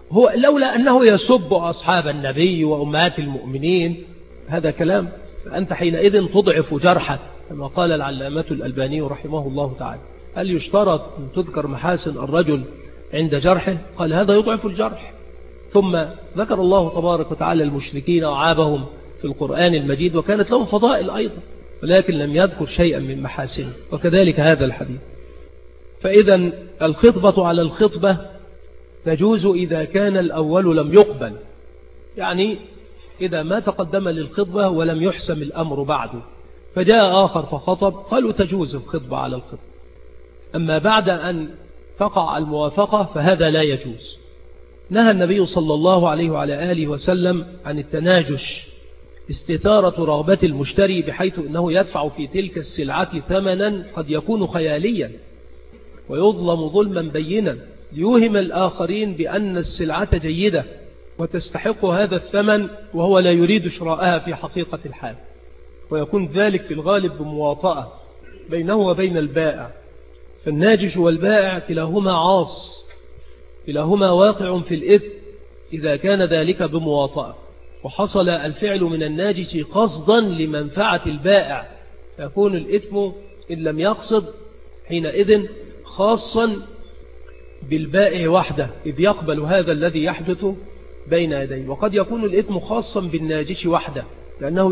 Speaker 2: هو لولا أنه يسب أصحاب النبي وأمهات المؤمنين هذا كلام، فأنت حينئذ تضعف جرحك كما قال العلامة الألباني رحمه الله تعالى. هل يشترط أن تذكر محاسن الرجل عند جرحه؟ قال هذا يضعف الجرح. ثم ذكر الله تبارك وتعالى المشركين وعابهم في القرآن المجيد وكانت لهم فضائل أيضا، ولكن لم يذكر شيئا من محاسنه، وكذلك هذا الحديث. فإذا الخطبة على الخطبة تجوز إذا كان الأول لم يقبل، يعني إذا ما تقدم للخطبة ولم يحسم الأمر بعده فجاء آخر فخطب، قالوا تجوز الخطبة على الخطبة. أما بعد أن تقع الموافقة فهذا لا يجوز. نهى النبي صلى الله عليه وعلى آله وسلم عن التناجش، استثارة رغبة المشتري بحيث أنه يدفع في تلك السلعة ثمنا قد يكون خياليا ويظلم ظلما بينا ليوهم الآخرين بأن السلعة جيدة وتستحق هذا الثمن وهو لا يريد شراءها في حقيقة الحال، ويكون ذلك في الغالب بمواطأة بينه وبين البائع. فالناجش والبائع كلاهما عاص، كلاهما واقع في الإثم إذا كان ذلك بمواطأة، وحصل الفعل من الناجش قصدا لمنفعة البائع، فيكون الإثم إن لم يقصد حينئذ خاصا بالبائع وحده إذ يقبل هذا الذي يحدث بين يديه، وقد يكون الإثم خاصا بالناجش وحده لأنه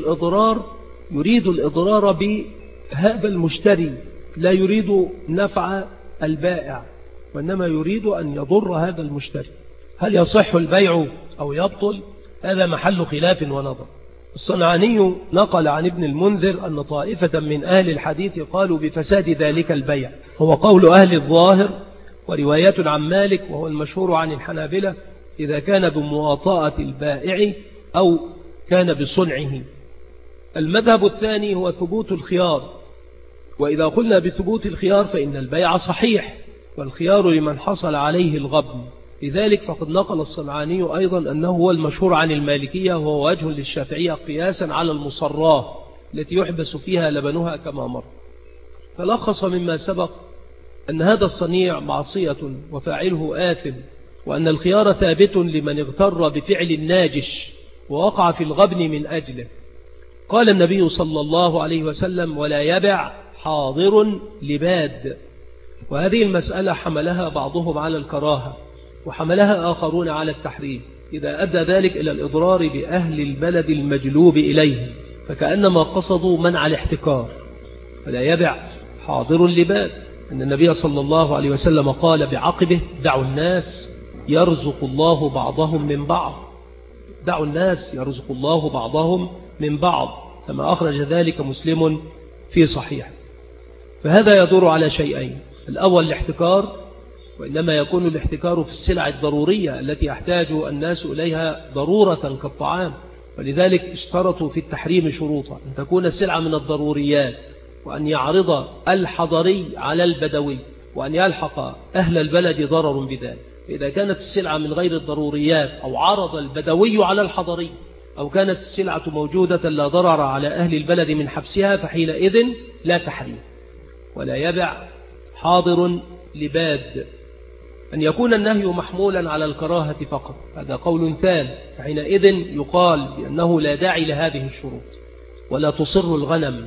Speaker 2: يريد الإضرار بهذا المشتري، لا يريد نفع البائع وإنما يريد أن يضر هذا المشتري. هل يصح البيع أو يبطل؟ هذا محل خلاف ونظر. الصنعاني نقل عن ابن المنذر أن طائفة من أهل الحديث قالوا بفساد ذلك البيع، هو قول أهل الظاهر وروايات عن مالك وهو المشهور عن الحنابلة إذا كان بمواطاة البائع أو كان بصنعه. المذهب الثاني هو ثبوت الخيار، وإذا قلنا بثبوت الخيار فإن البيع صحيح والخيار لمن حصل عليه الغبن. لذلك فقد نقل الصنعاني أيضا أنه هو المشهور عن المالكية وهو وجه للشافعية قياسا على المصراه التي يحبس فيها لبنها كما مر. فلخص مما سبق أن هذا الصنيع معصية وفاعله آثم، وأن الخيار ثابت لمن اغتر بفعل الناجش ووقع في الغبن من أجله. قال النبي صلى الله عليه وسلم ولا يبع حاضر لباد، وهذه المسألة حملها بعضهم على الكراهة وحملها آخرون على التحريم إذا أدى ذلك إلى الإضرار بأهل البلد المجلوب إليه، فكأنما قصدوا منع الاحتكار. ولا يبع حاضر لباد، أن النبي صلى الله عليه وسلم قال بعقبه دعوا الناس يرزق الله بعضهم من بعض، دعوا الناس يرزق الله بعضهم من بعض، كما أخرج ذلك مسلم في صحيح. فهذا يدور على شيئين: الأول الاحتكار، وإنما يكون الاحتكار في السلع الضرورية التي يحتاج الناس إليها ضرورة كالطعام، ولذلك اشترطوا في التحريم شروطا: أن تكون السلعة من الضروريات، وأن يعرض الحضري على البدوي، وأن يلحق أهل البلد ضرر بذلك. إذا كانت السلعة من غير الضروريات أو عرض البدوي على الحضري أو كانت السلعة موجودة لا ضرر على أهل البلد من حبسها فحينئذ لا تحريم. ولا يبع حاضر لباد، أن يكون النهي محمولا على الكراهة فقط، هذا قول ثاني، فحينئذ يقال بأنه لا داعي لهذه الشروط. ولا تصر الغنم.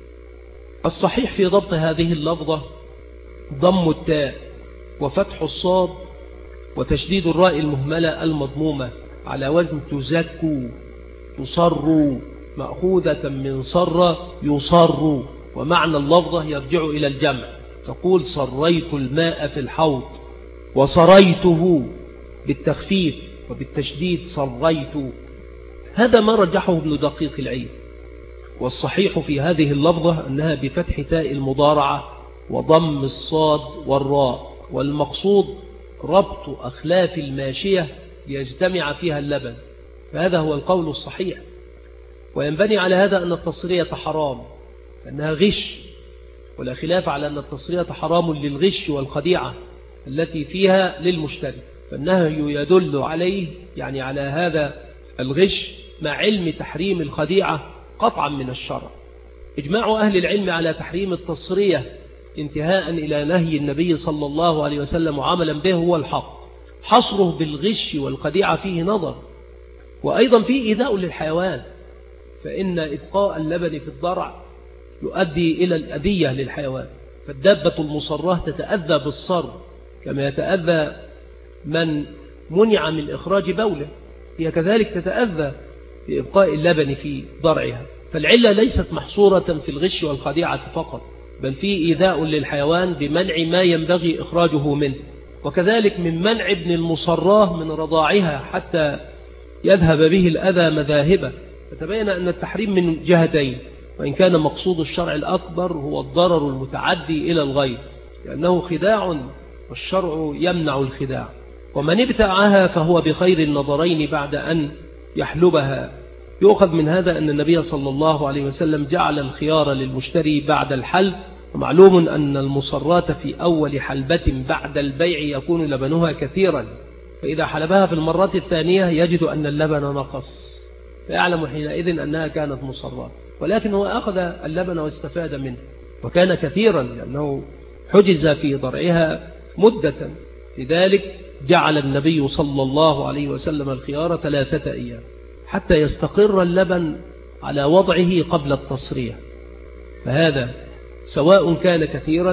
Speaker 2: الصحيح في ضبط هذه اللفظة ضم التاء وفتح الصاد وتشديد الراء المهملة المضمومة على وزن تزكوا، تصروا، مأخوذة من صر يصر، ومعنى اللفظة يرجع إلى الجمع. تقول صريت الماء في الحوض، وصريته بالتخفيف وبالتشديد صريت. هذا ما رجحه ابن دقيق العيد. والصحيح في هذه اللفظة أنها بفتح تاء المضارعة وضم الصاد والراء، والمقصود ربط أخلاف الماشية ليجتمع فيها اللبن، فهذا هو القول الصحيح. وينبني على هذا أن التصرية حرام أنها غش، ولا خلاف على أن التصرية حرام للغش والخديعة التي فيها للمشتري، فالنهي يدل عليه يعني على هذا الغش مع علم تحريم الخديعة قطعا من الشرع. إجماع أهل العلم على تحريم التصرية انتهاء إلى نهي النبي صلى الله عليه وسلم وعملا به هو الحق، حصره بالغش والخديعة فيه نظر. وأيضا فيه إيذاء للحيوان، فإن إبقاء اللبن في الضرع يؤدي إلى الأذية للحيوان، فالدابة المصرة تتأذى بالصر كما يتأذى من منع من إخراج بوله، هي كذلك تتأذى بإبقاء اللبن في ضرعها. فالعلة ليست محصورة في الغش والخديعة فقط، بل في إيذاء للحيوان بمنع ما ينبغي إخراجه منه، وكذلك من منع ابن المصراه من رضاعها حتى يذهب به الأذى مذاهبه. فتبين أن التحريم من جهتين، وإن كان مقصود الشرع الأكبر هو الضرر المتعدي إلى الغير، لأنه خداع والشرع يمنع الخداع. ومن ابتاعها فهو بخير النظرين بعد أن يحلبها. يؤخذ من هذا أن النبي صلى الله عليه وسلم جعل الخيار للمشتري بعد الحلب، ومعلوم أن المصرات في أول حلبة بعد البيع يكون لبنها كثيرا، فإذا حلبها في المرة الثانية يجد أن اللبن نقص، فيعلم حينئذ أنها كانت مصرات. ولكن هو أخذ اللبن واستفاد منه وكان كثيرا، لأنه حجز في ضرعها مدة. لذلك جعل النبي صلى الله عليه وسلم الخيار 3 أيام حتى يستقر اللبن على وضعه قبل التصريح. فهذا سواء كان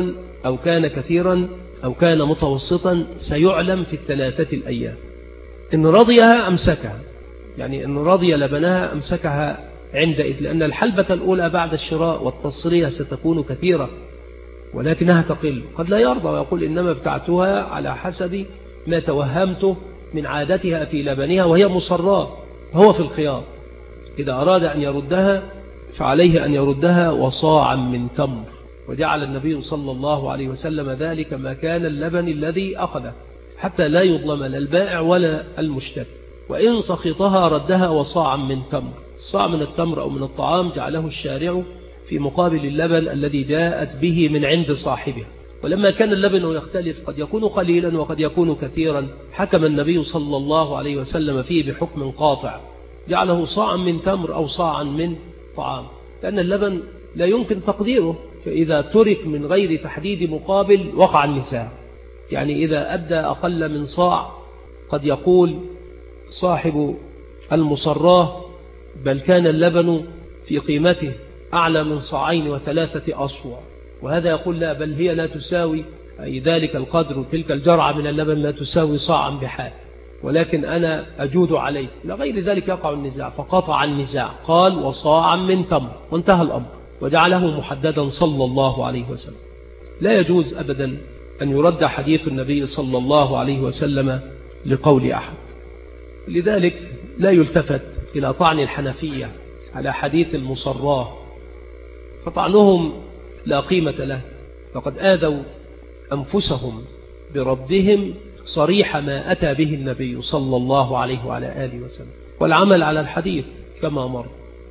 Speaker 2: كثيرا أو كان متوسطا سيعلم في 3 الأيام. إن رضيها أمسكها، يعني إن رضي لبنها أمسكها عندئذ، لأن الحلبة الأولى بعد الشراء والتصريح ستكون كثيرة ولكنها تقل. قد لا يرضى ويقول إنما ابتعتها على حسب ما توهمته من عادتها في لبنها وهي مصراه، هو في الخيار. إذا أراد أن يردها فعليه أن يردها وصاعا من تمر، وجعل النبي صلى الله عليه وسلم ذلك مكان اللبن الذي أخذه حتى لا يظلم لا البائع ولا المشتري. وإن سخطها ردها وصاعا من تمر. الصاع من التمر أو من الطعام جعله الشارع في مقابل اللبن الذي جاءت به من عند صاحبه. ولما كان اللبن يختلف، قد يكون قليلا وقد يكون كثيرا، حكم النبي صلى الله عليه وسلم فيه بحكم قاطع، جعله صاعا من تمر أو صاعا من طعام، لأن اللبن لا يمكن تقديره، فإذا ترك من غير تحديد مقابل وقع النزاع. يعني إذا أدى أقل من صاع قد يقول صاحب المصراه بل كان اللبن في قيمته أعلى من 2 و3 أصواع، وهذا يقول لا، بل هي لا تساوي، أي ذلك القدر تلك الجرعة من اللبن لا تساوي صاعا بحال، ولكن أنا أجود عليه، لا غير ذلك يقع النزاع. فقطع النزاع، قال وصاعا من تمر، وانتهى الأمر وجعله محددا صلى الله عليه وسلم. لا يجوز أبدا أن يرد حديث النبي صلى الله عليه وسلم لقول أحد. لذلك لا يلتفت إلى طعن الحنفية على حديث المصراه، فطعنهم لا قيمة له، فقد آذوا أنفسهم بردهم صريح ما أتى به النبي صلى الله عليه وعلى آله وسلم، والعمل على الحديث كما مر.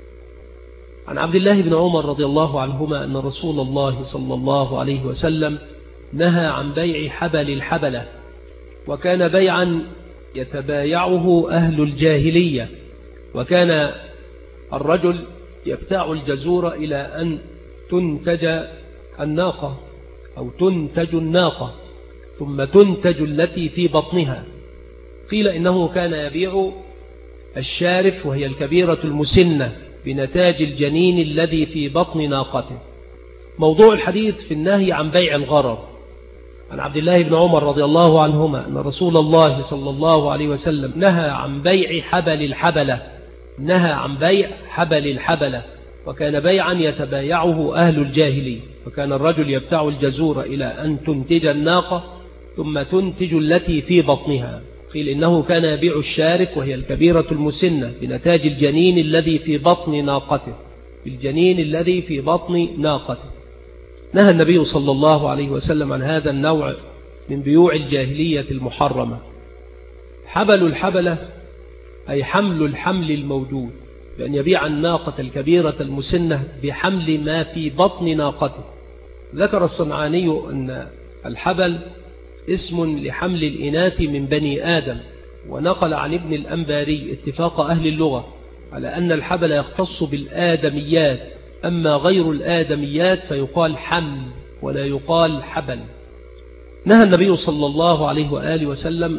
Speaker 2: عن عبد الله بن عمر رضي الله عنهما أن رسول الله صلى الله عليه وسلم نهى عن بيع حبل الحبلة، وكان بيعا يتبايعه أهل الجاهلية، وكان الرجل يبتاع الجزور إلى أن تنتج الناقة أو تنتج الناقة ثم تنتج التي في بطنها. قيل إنه كان يبيع الشارف وهي الكبيرة المسنة بنتاج الجنين الذي في بطن ناقته. موضوع الحديث في النهي عن بيع الغرر. عن عبد الله بن عمر رضي الله عنهما أن رسول الله صلى الله عليه وسلم نهى عن بيع حبل الحبلة، نهى عن بيع حبل الحبلة، وكان بيعا يتبايعه أهل الجاهلية، وكان الرجل يبتاع الجزور إلى أن تنتج الناقة ثم تنتج التي في بطنها. قيل إنه كان يبيع الشارف وهي الكبيرة المسنة بنتاج الجنين الذي في بطن ناقته، الجنين الذي في بطن ناقته. نهى النبي صلى الله عليه وسلم عن هذا النوع من بيوع الجاهلية المحرمة. حبل الحبلة أي حمل الحمل الموجود، بأن يبيع الناقة الكبيرة المسنة بحمل ما في بطن ناقته. ذكر الصنعاني أن الحبل اسم لحمل الإناث من بني آدم، ونقل عن ابن الأنباري اتفاق أهل اللغة على أن الحبل يختص بالآدميات، أما غير الآدميات فيقال حمل ولا يقال حبل. نهى النبي صلى الله عليه وآله وسلم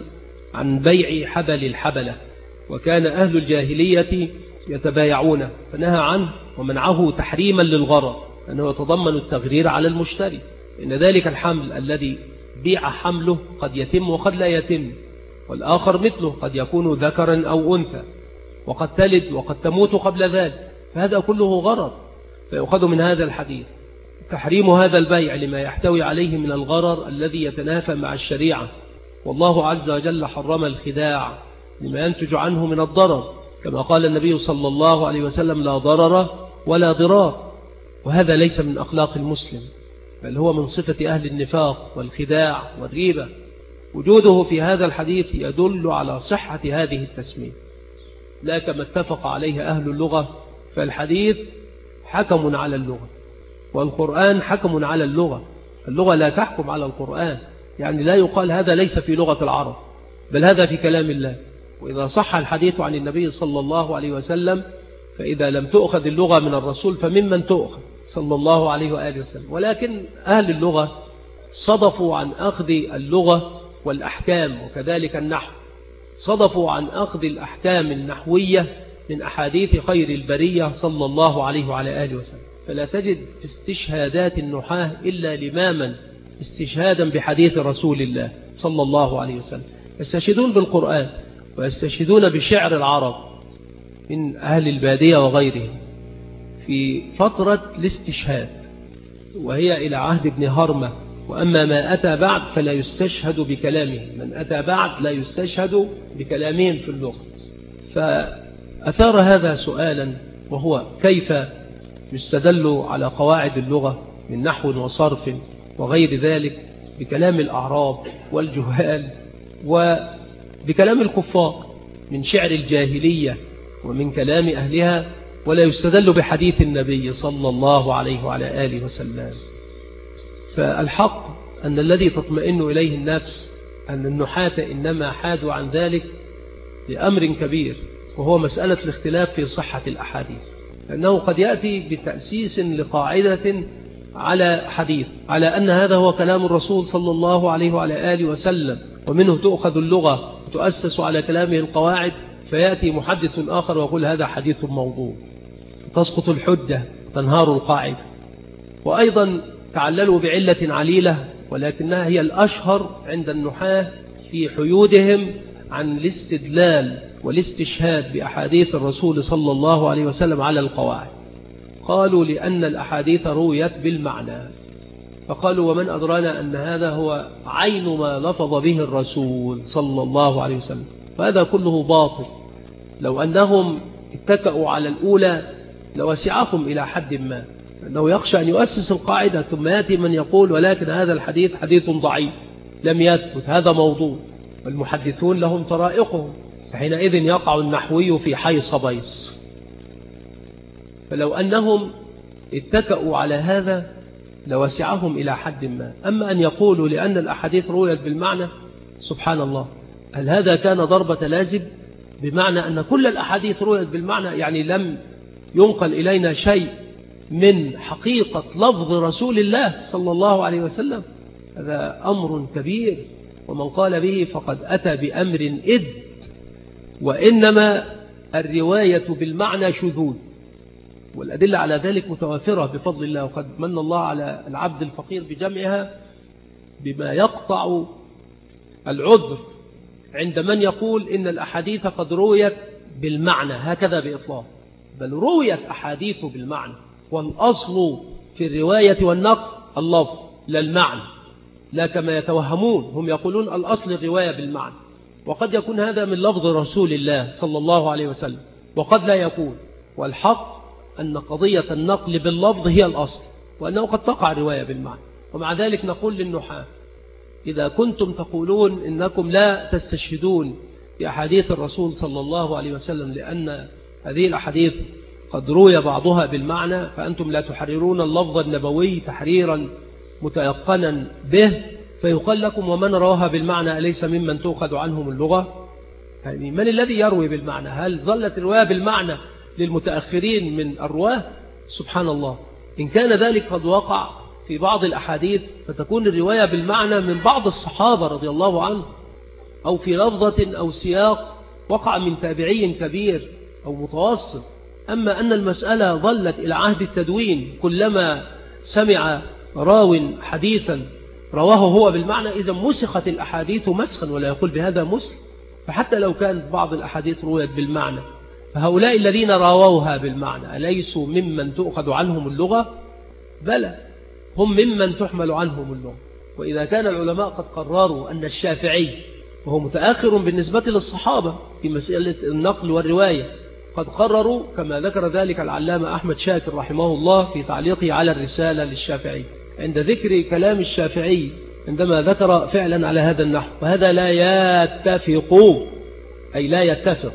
Speaker 2: عن بيع حبل الحبلة، وكان أهل الجاهلية يتبايعونه، فنهى عنه ومنعه تحريما للغرر، أنه يتضمن التغرير على المشتري، إن ذلك الحمل الذي بيع حمله قد يتم وقد لا يتم، والآخر مثله قد يكون ذكرا أو أنثى، وقد تلد وقد تموت قبل ذلك، فهذا كله غرر، فيؤخذ من هذا الحديث تحريم هذا البيع لما يحتوي عليه من الغرر الذي يتنافى مع الشريعة. والله عز وجل حرم الخداع لما ينتج عنه من الضرر، كما قال النبي صلى الله عليه وسلم: لا ضرر ولا ضرار. وهذا ليس من أخلاق المسلم، بل هو من صفة أهل النفاق والخداع والريبة. وجوده في هذا الحديث يدل على صحة هذه التسمية، لا كما اتفق عليه أهل اللغة، فالحديث حكم على اللغة، والقرآن حكم على اللغة. اللغة لا تحكم على القرآن، يعني لا يقال هذا ليس في لغة العرب، بل هذا في كلام الله. وإذا صح الحديث عن النبي صلى الله عليه وسلم، فإذا لم تؤخذ اللغة من الرسول فممن تؤخذ صلى الله عليه وآله وسلم. ولكن أهل اللغة صدفوا عن أخذ اللغة والأحكام، وكذلك النحو صدفوا عن أخذ الأحكام النحوية من أحاديث خير البرية صلى الله عليه وعلى آله وسلم. فلا تجد في استشهادات النحاة إلا لماما استشهادا بحديث رسول الله صلى الله عليه وسلم. يستشهدون بالقرآن ويستشهدون بشعر العرب من أهل البادية وغيرهم في فترة الاستشهاد، وهي إلى عهد ابن هرمة. وأما ما أتى بعد فلا يستشهد بكلامه، من أتى بعد لا يستشهد بكلامهم في اللغة. فأثار هذا سؤالا، وهو كيف يستدل على قواعد اللغة من نحو وصرف وغير ذلك بكلام الأعراب والجهال وبكلام الكفار من شعر الجاهلية ومن كلام أهلها، ولا يستدل بحديث النبي صلى الله عليه وعلى آله وسلم. فالحق أن الذي تطمئن إليه النفس أن النحاة إنما حادوا عن ذلك لأمر كبير، وهو مسألة الاختلاف في صحة الأحاديث، لأنه قد يأتي بتأسيس لقاعدة على حديث على أن هذا هو كلام الرسول صلى الله عليه وعلى آله وسلم، ومنه تؤخذ اللغة وتؤسس على كلامه القواعد، فيأتي محدث آخر ويقول هذا حديث موضوع، تسقط الحجة تنهار القاعدة. وأيضا تعللوا بعلة عليلة، ولكنها هي الأشهر عند النحاة في حيودهم عن الاستدلال والاستشهاد بأحاديث الرسول صلى الله عليه وسلم على القواعد. قالوا لأن الأحاديث رويت بالمعنى، فقالوا ومن أدرانا أن هذا هو عين ما لفظ به الرسول صلى الله عليه وسلم، فهذا كله باطل. لو أنهم اتكأوا على الأولى لوسعهم إلى حد ما، أنه يخشى أن يؤسس القاعدة ثم يأتي من يقول ولكن هذا الحديث حديث ضعيف لم يثبت، هذا موضوع، والمحدثون لهم طرائقهم، فحينئذ يقع النحوي في حيص بيص. فلو أنهم اتكأوا على هذا لوسعهم إلى حد ما. أما أن يقولوا لأن الأحاديث رويت بالمعنى، سبحان الله، هل هذا كان ضربة لازم؟ بمعنى أن كل الأحاديث رويت بالمعنى، يعني لم ينقل إلينا شيء من حقيقة لفظ رسول الله صلى الله عليه وسلم. هذا أمر كبير، ومن قال به فقد أتى بأمر إد، وإنما الرواية بالمعنى شذوذ، والأدلة على ذلك متوافرة بفضل الله، وقد من الله على العبد الفقير بجمعها بما يقطع العذر عند من يقول إن الأحاديث قد رويت بالمعنى هكذا بإطلاق، بل رويت أحاديث بالمعنى، والأصل في الرواية والنقل اللفظ لا المعنى، لا كما يتوهمون، هم يقولون الأصل الرواية بالمعنى، وقد يكون هذا من لفظ رسول الله صلى الله عليه وسلم وقد لا يكون. والحق أن قضية النقل باللفظ هي الأصل، وأنه قد تقع رواية بالمعنى. ومع ذلك نقول للنحاة إذا كنتم تقولون إنكم لا تستشهدون بأحاديث الرسول صلى الله عليه وسلم لأن هذه الأحاديث قد روي بعضها بالمعنى، فأنتم لا تحررون اللفظ النبوي تحريرا متيقنا به، فيقال لكم ومن رواها بالمعنى أليس ممن تؤخذ عنهم اللغة؟ يعني من الذي يروي بالمعنى؟ هل ظلت الرواية بالمعنى للمتأخرين من الرواه؟ سبحان الله، إن كان ذلك قد وقع في بعض الأحاديث فتكون الرواية بالمعنى من بعض الصحابة رضي الله عنه، أو في لفظة أو سياق وقع من تابعي كبير أو متوسط. أما أن المسألة ظلت إلى عهد التدوين، كلما سمع راو حديثا رواه هو بالمعنى، إذا مسخت الأحاديث مسخا، ولا يقول بهذا مسلم. فحتى لو كانت بعض الأحاديث رويت بالمعنى، فهؤلاء الذين راووها بالمعنى أليسوا ممن تؤخذ عنهم اللغة؟ بلى، هم ممن تحمل عنهم اللغة. وإذا كان العلماء قد قرروا أن الشافعي، وهو متأخر بالنسبة للصحابة في مسألة النقل والرواية، قد قرروا كما ذكر ذلك العلامة أحمد شاكر رحمه الله في تعليقه على الرسالة للشافعي عند ذكر كلام الشافعي عندما ذكر فعلا على هذا النحو، وهذا لا يتفق، أي لا يتفق،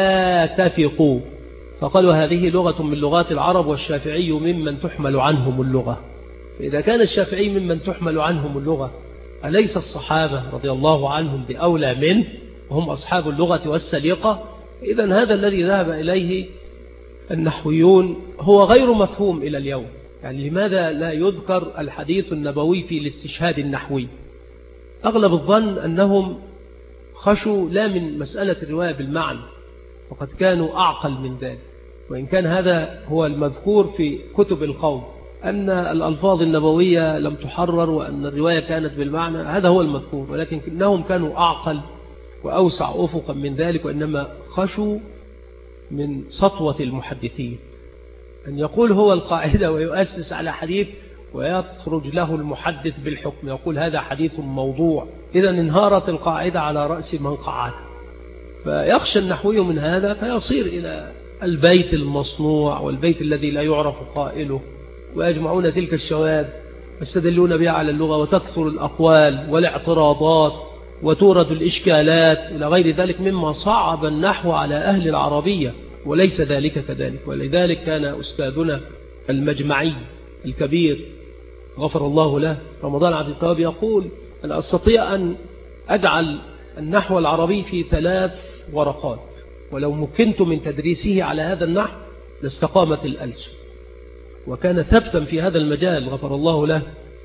Speaker 2: يتفق. فقالوا هذه لغة من لغات العرب، والشافعي ممن تحمل عنهم اللغة. فإذا كان الشافعي ممن تحمل عنهم اللغة، أليس الصحابة رضي الله عنهم بأولى منه، وهم أصحاب اللغة والسليقة؟ إذن هذا الذي ذهب إليه النحويون هو غير مفهوم إلى اليوم. يعني لماذا لا يذكر الحديث النبوي في الاستشهاد النحوي؟ أغلب الظن أنهم خشوا لا من مسألة الرواية بالمعنى، وقد كانوا أعقل من ذلك. وإن كان هذا هو المذكور في كتب القوم أن الألفاظ النبوية لم تحرر وأن الرواية كانت بالمعنى، هذا هو المذكور، ولكن إنهم كانوا أعقل وأوسع أفقا من ذلك، وإنما خشوا من سطوة المحدثين أن يقول هو القاعدة ويؤسس على حديث ويخرج له المحدث بالحكم يقول هذا حديث موضوع، إذا انهارت القاعدة على رأس من قعد. فيخشى النحوي من هذا فيصير إلى البيت المصنوع والبيت الذي لا يعرف قائله، ويجمعون تلك الشواذ يستدلون بها على اللغة، وتكثر الأقوال والاعتراضات وتورد الإشكالات إلى غير ذلك مما صعب النحو على أهل العربية، وليس ذلك كذلك. ولذلك كان أستاذنا المجمعي الكبير غفر الله له رمضان عبد التواب يقول أنا أستطيع أن أجعل النحو العربي في 3 ورقات، ولو مكنت من تدريسه على هذا النحو لاستقامت الألسن. وكان ثبتا في هذا المجال غفر الله له،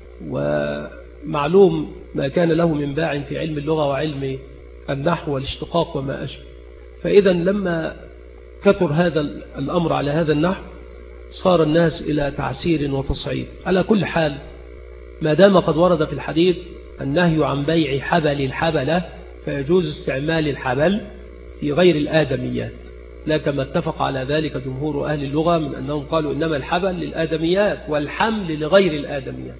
Speaker 2: ومعلوم ما كان له من باع في علم اللغة وعلم النحو والاشتقاق وما أشبه. فإذا لما كثر هذا الأمر على هذا النحو صار الناس إلى تعسير وتصعيد. على كل حال ما دام قد ورد في الحديث النهي عن بيع حبل الحبلة، فيجوز استعمال الحبل في غير الآدميات، لا كما اتفق على ذلك جمهور أهل اللغة من أنهم قالوا إنما الحبل للآدميات والحمل لغير الآدميات.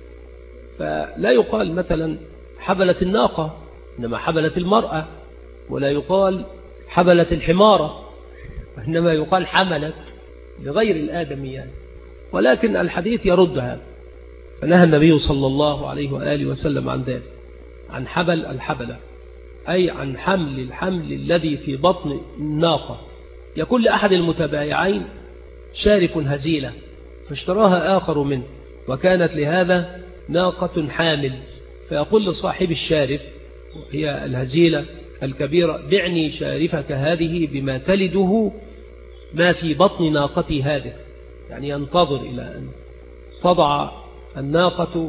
Speaker 2: فلا يقال مثلا حبلت الناقة، إنما حبلت المرأة، ولا يقال حبلت الحمارة، وإنما يقال حملت لغير الآدميات. ولكن الحديث يرد هذا، فنهى النبي صلى الله عليه وآله وسلم عن ذلك، عن حبل الحبلة، أي عن حمل الحمل الذي في بطن الناقة. يكون لأحد المتبايعين شارف هزيلة فاشتراها آخر منه، وكانت لهذا ناقة حامل، فيقول لصاحب الشارف هي الهزيلة الكبيرة بعني شارفك هذه بما تلده ما في بطن ناقتي هذه، يعني ينتظر إلى أن تضع الناقة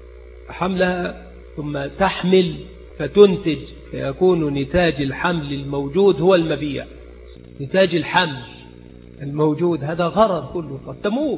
Speaker 2: حملها ثم تحمل فتنتج، فيكون نتاج الحمل الموجود هو المبيع. نتاج الحمل الموجود هذا غرر كله، قد تموت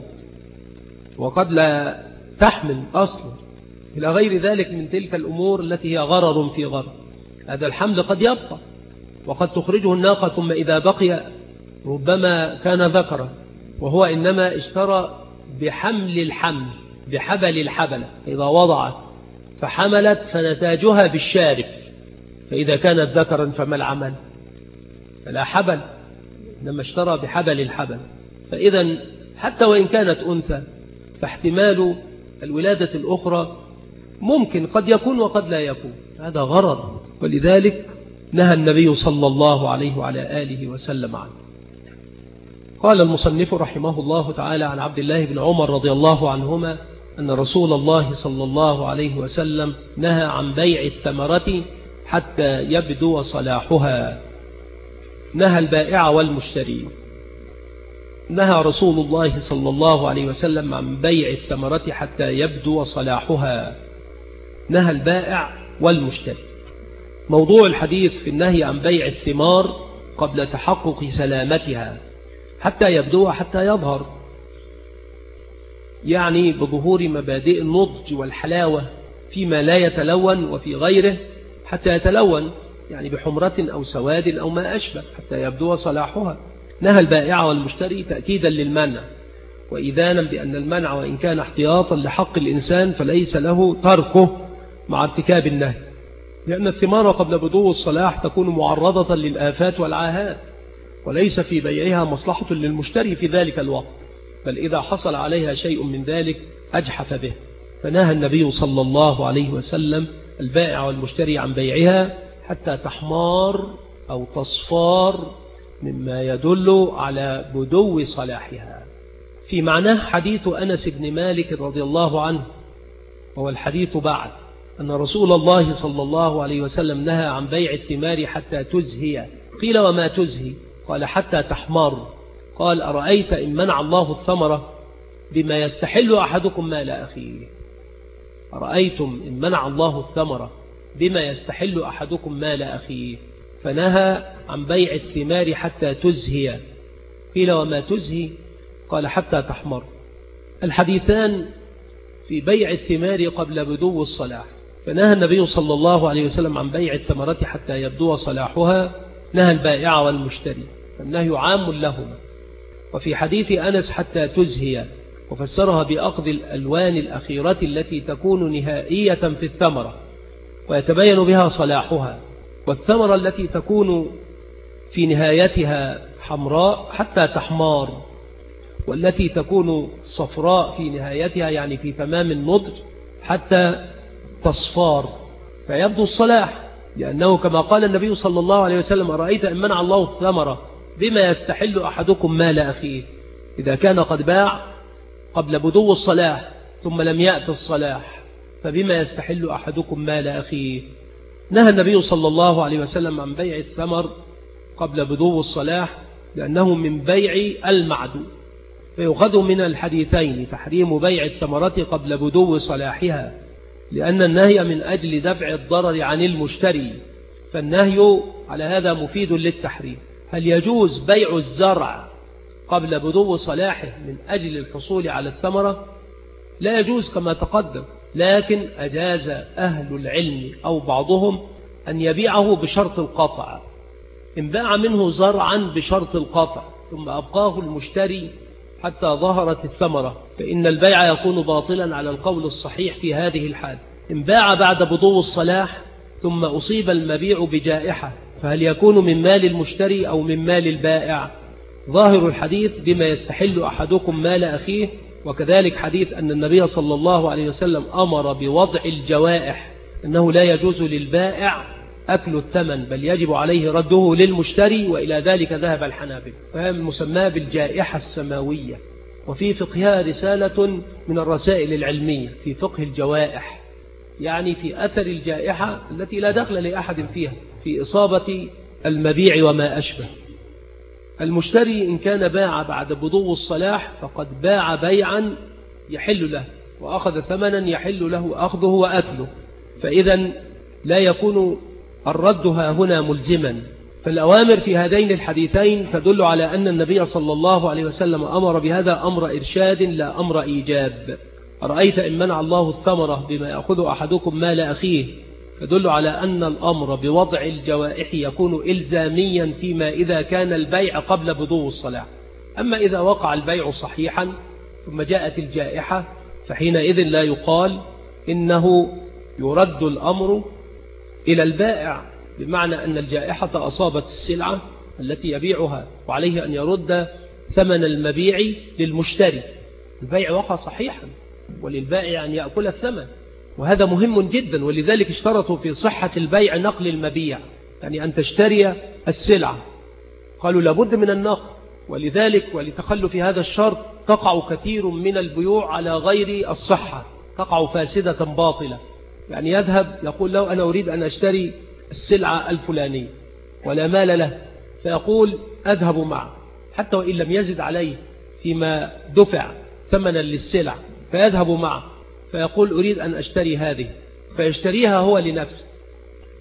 Speaker 2: وقد لا تحمل أصلا، إلى غير ذلك من تلك الأمور التي هي غرر في غرر. هذا الحمل قد يبقى وقد تخرجه الناقة، ثم إذا بقي ربما كان ذكرا، وهو إنما اشترى بحمل الحمل بحبل الحبلة، إذا وضعت فحملت فنتاجها بالشارف، فإذا كانت ذكرا فما العمل؟ فلا حبل، إنما اشترى بحبل الحبل. فإذا حتى وإن كانت أنثى فاحتمال الولادة الأخرى ممكن، قد يكون وقد لا يكون، هذا غرر. ولذلك نهى النبي صلى الله عليه وعلى آله وسلم عنه. قال المصنف رحمه الله تعالى عن عبد الله بن عمر رضي الله عنهما أن رسول الله صلى الله عليه وسلم نهى عن بيع الثمرة حتى يبدو صلاحها. نهى البائع والمشتري. نهى رسول الله صلى الله عليه وسلم عن بيع الثمرة حتى يبدو صلاحها. نهى البائع والمشتري. موضوع الحديث في النهي عن بيع الثمار قبل تحقق سلامتها حتى يبدو حتى يظهر، يعني بظهور مبادئ النضج والحلاوة فيما لا يتلون وفي غيره حتى يتلون، يعني بحمرة أو سواد أو ما أشبه حتى يبدو صلاحها. نهى البائع والمشتري تأكيدا للمنع وإذانا بأن المنع وإن كان احتياطا لحق الإنسان فليس له تركه مع ارتكاب النهي، لأن الثمار قبل بدو الصلاح تكون معرضة للآفات والعاهات، وليس في بيعها مصلحة للمشتري في ذلك الوقت، بل إذا حصل عليها شيء من ذلك أجحف به. فنهى النبي صلى الله عليه وسلم البائع والمشتري عن بيعها حتى تحمار أو تصفار، مما يدل على بدو صلاحها. في معناه حديث أنس بن مالك رضي الله عنه، وهو الحديث بعد، أن رسول الله صلى الله عليه وسلم نهى عن بيع الثمار حتى تزهي. قيل وما تزهي؟ قال حتى تحمر. قال أرأيت إن منع الله الثمرة بما يستحل أحدكم مال أخيه. أرأيتم إن منع الله الثمرة بما يستحل أحدكم مال أخيه. فنهى عن بيع الثمار حتى تزهي. قيل وما تزهي؟ قال حتى تحمر. الحديثان في بيع الثمار قبل بدو الصلاح. فنهى النبي صلى الله عليه وسلم عن بيع الثمرة حتى يبدو صلاحها، نهى البائع والمشتري، فالنهي عام لهما. وفي حديث أنس حتى تزهي، وفسرها بأخذ الألوان الأخيرة التي تكون نهائية في الثمرة ويتبين بها صلاحها، والثمرة التي تكون في نهايتها حمراء حتى تحمار، والتي تكون صفراء في نهايتها يعني في تمام النضج حتى تصفار فيبدو الصلاح. لأنه كما قال النبي صلى الله عليه وسلم أرأيت إن منع الله الثمرة بما يستحل أحدكم مال أخيه. إذا كان قد باع قبل بدو الصلاح ثم لم يأت الصلاح فبما يستحل أحدكم مال أخيه. نهى النبي صلى الله عليه وسلم عن بيع الثمر قبل بدو الصلاح لأنه من بيع المعدو، فيؤخذ من الحديثين تحريم بيع الثمرة قبل بدو صلاحها، لأن النهي من أجل دفع الضرر عن المشتري، فالنهي على هذا مفيد للتحريم. هل يجوز بيع الزرع قبل بدو صلاحه من أجل الحصول على الثمرة؟ لا يجوز كما تقدم، لكن أجاز أهل العلم أو بعضهم أن يبيعه بشرط القطع. إن باع منه زرعا بشرط القطع ثم أبقاه المشتري حتى ظهرت الثمرة فإن البيع يكون باطلا على القول الصحيح في هذه الحال. إن باع بعد بدو الصلاح ثم أصيب المبيع بجائحة فهل يكون من مال المشتري أو من مال البائع؟ ظاهر الحديث بما يستحل أحدكم مال أخيه، وكذلك حديث أن النبي صلى الله عليه وسلم أمر بوضع الجوائح، أنه لا يجوز للبائع أكل الثمن بل يجب عليه رده للمشتري، وإلى ذلك ذهب الحنابلة، فهي المسمى بالجائحة السماوية. وفي فقهها رسالة من الرسائل العلمية في فقه الجوائح، يعني في أثر الجائحة التي لا دخل لأحد فيها في إصابة المبيع وما أشبه. المشتري إن كان باع بعد بدو الصلاح فقد باع بيعا يحل له وأخذ ثمنا يحل له أخذه وأكله، فإذا لا يكون الرد هنا ملزما. فالأوامر في هذين الحديثين تدل على أن النبي صلى الله عليه وسلم أمر بهذا أمر إرشاد لا أمر إيجاب. أرأيت إن منع الله الثمرة بما يأخذ أحدكم مال أخيه، تدل على أن الأمر بوضع الجوائح يكون إلزاميا فيما إذا كان البيع قبل بدو الصلاح. أما إذا وقع البيع صحيحا ثم جاءت الجائحة فحينئذ لا يقال إنه يرد الأمر إلى البائع، بمعنى أن الجائحة أصابت السلعة التي يبيعها وعليه أن يرد ثمن المبيع للمشتري. البيع وقع صحيحا وللبائع أن يأكل الثمن، وهذا مهم جدا. ولذلك اشترطوا في صحة البيع نقل المبيع، يعني أن تشتري السلعة، قالوا لابد من النقل. ولذلك ولتخلف هذا الشرط تقع كثير من البيوع على غير الصحة، تقع فاسدة باطلة. يعني يذهب يقول له أنا أريد أن أشتري السلعة الفلانية ولا مال له، فيقول أذهب معه حتى وإن لم يزد عليه فيما دفع ثمنا للسلع، فيذهب معه فيقول أريد أن أشتري هذه، فيشتريها هو لنفسه،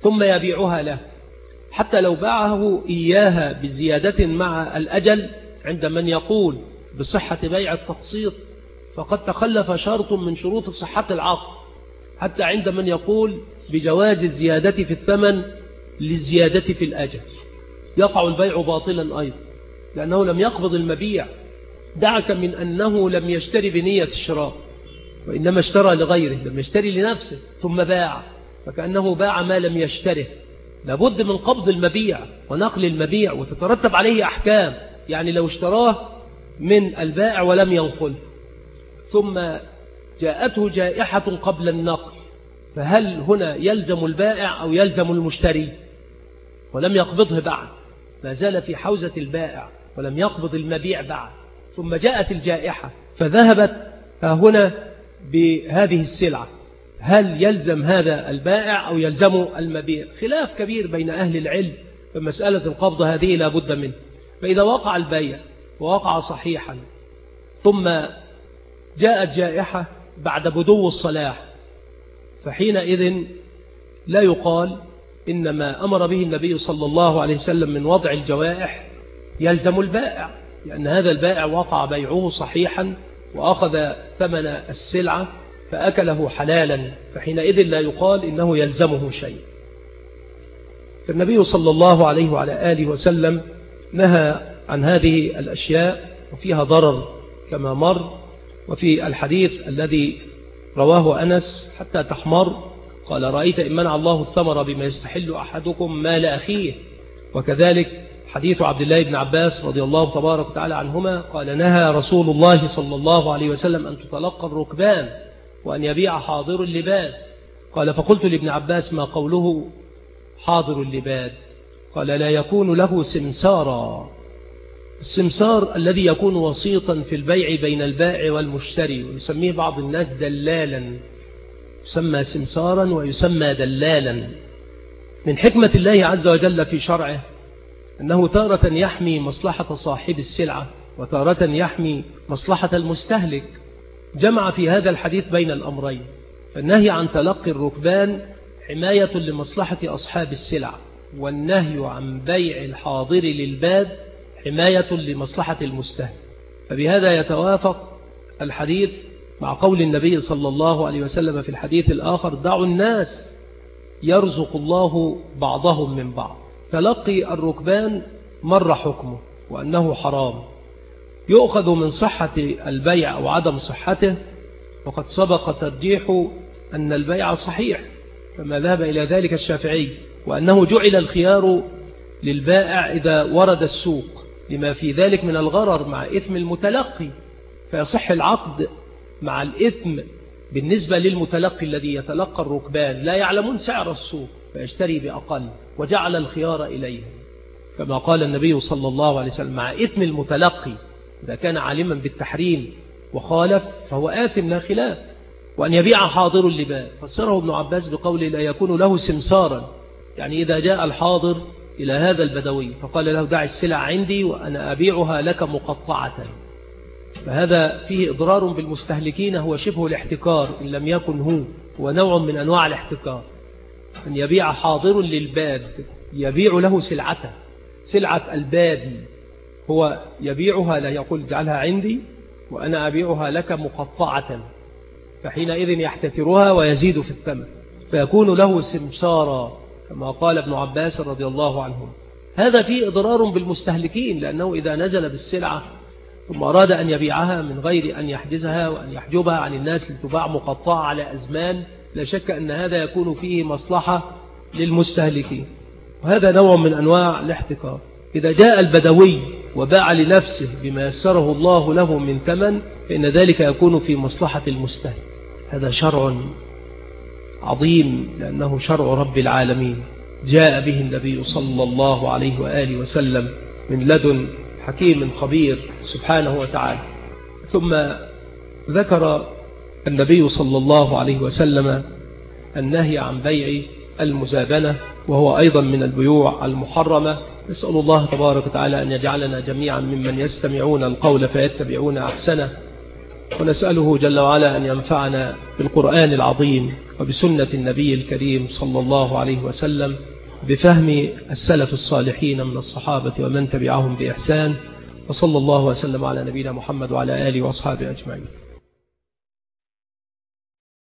Speaker 2: ثم يبيعها له، حتى لو باعه إياها بزيادة مع الأجل عند من يقول بصحة بيع التقسيط فقد تخلف شرط من شروط صحة العقد، حتى عند من يقول بجواز الزيادة في الثمن للزيادة في الأجل يقع البيع باطلا أيضا، لأنه لم يقبض المبيع. دعك من أنه لم يشتري بنية الشراء، وإنما اشترى لغيره، لم يشتري لنفسه ثم باع، فكأنه باع ما لم يشتره. لابد من قبض المبيع ونقل المبيع وتترتب عليه أحكام. يعني لو اشتراه من البائع ولم ينقل ثم جاءته جائحة قبل النقل، فهل هنا يلزم البائع أو يلزم المشتري؟ ولم يقبضه بعد، ما زال في حوزة البائع ولم يقبض المبيع بعد، ثم جاءت الجائحة فذهبت هنا بهذه السلعة، هل يلزم هذا البائع أو يلزم المبيع؟ خلاف كبير بين أهل العلم في مسألة القبض هذه لا بد منه. فإذا وقع البيع ووقع صحيحا ثم جاءت جائحة بعد بدو الصلاح، فحينئذ لا يقال إنما أمر به النبي صلى الله عليه وسلم من وضع الجوائح يلزم البائع، لأن هذا البائع وقع بيعه صحيحا وأخذ ثمن السلعة فأكله حلالا، فحينئذ لا يقال إنه يلزمه شيء. فالنبي صلى الله عليه وعلى آله وسلم نهى عن هذه الأشياء وفيها ضرر كما مر. وفي الحديث الذي رواه أنس حتى تحمر قال رأيت إن منع الله الثمر بما يستحل أحدكم مال أخيه. وكذلك حديث عبد الله بن عباس رضي الله تبارك وتعالى عنهما قال نهى رسول الله صلى الله عليه وسلم أن تتلقى الركبان وأن يبيع حاضر اللباد. قال فقلت لابن عباس ما قوله حاضر اللباد؟ قال لا يكون له سمسارا. السمسار الذي يكون وسيطا في البيع بين البائع والمشتري، ويسميه بعض الناس دلالا، يسمى سمسارا ويسمى دلالا. من حكمة الله عز وجل في شرعه أنه تارة يحمي مصلحة صاحب السلعة وتارة يحمي مصلحة المستهلك. جمع في هذا الحديث بين الأمرين، فالنهي عن تلقي الركبان حماية لمصلحة أصحاب السلع، والنهي عن بيع الحاضر للباد حماية لمصلحة المستهلك. فبهذا يتوافق الحديث مع قول النبي صلى الله عليه وسلم في الحديث الآخر دعوا الناس يرزق الله بعضهم من بعض. تلقي الركبان مر حكمه وأنه حرام، يؤخذ من صحة البيع أو عدم صحته، وقد سبق ترجيح أن البيع صحيح كما ذهب إلى ذلك الشافعي، وأنه جعل الخيار للبائع إذا ورد السوق لما في ذلك من الغرر مع إثم المتلقي، فيصح العقد مع الإثم بالنسبة للمتلقي الذي يتلقى الركبان لا يعلمون سعر السوق فيشتري بأقل، وجعل الخيار إليه كما قال النبي صلى الله عليه وسلم مع إثم المتلقي إذا كان عالما بالتحريم وخالف فهو آثم لا خلاف. وأن يبيع حاضر اللباد فسره ابن عباس بقوله لا يكون له سمسارا، يعني إذا جاء الحاضر إلى هذا البدوي فقال له دع السلع عندي وأنا أبيعها لك مقطعة، فهذا فيه إضرار بالمستهلكين، هو شبه الاحتكار إن لم يكن هو نوع من أنواع الاحتكار. أن يبيع حاضر للباد يبيع له سلعته، سلعة البادي هو يبيعها، لا يقول اجعلها عندي وأنا أبيعها لك مقطعة، فحينئذ يحتكرها ويزيد في الثمن فيكون له سمسارا كما قال ابن عباس رضي الله عنه. هذا فيه إضرار بالمستهلكين، لأنه إذا نزل بالسلعة ثم أراد أن يبيعها من غير أن يحجزها وأن يحجبها عن الناس لتباع مقطعة على أزمان، لا شك أن هذا يكون فيه مصلحة للمستهلكين، وهذا نوع من أنواع الاحتكار. إذا جاء البدوي وباع لنفسه بما يسره الله له من ثمن فإن ذلك يكون في مصلحة المستهلك. هذا شرع عظيم لأنه شرع رب العالمين جاء به النبي صلى الله عليه وآله وسلم من لدن حكيم خبير سبحانه وتعالى. ثم ذكر النبي صلى الله عليه وسلم النهي عن بيع المزابنة، وهو أيضا من البيوع المحرمة. نسأل الله تبارك وتعالى أن يجعلنا جميعا ممن يستمعون القول فيتبعون أحسنه، ونسأله جل وعلا أن ينفعنا بالقرآن العظيم وبسنة النبي الكريم صلى الله عليه وسلم بفهم السلف الصالحين من الصحابة ومن تبعهم بإحسان، وصلى الله وسلم على نبينا محمد وعلى آله وأصحابه أجمعين.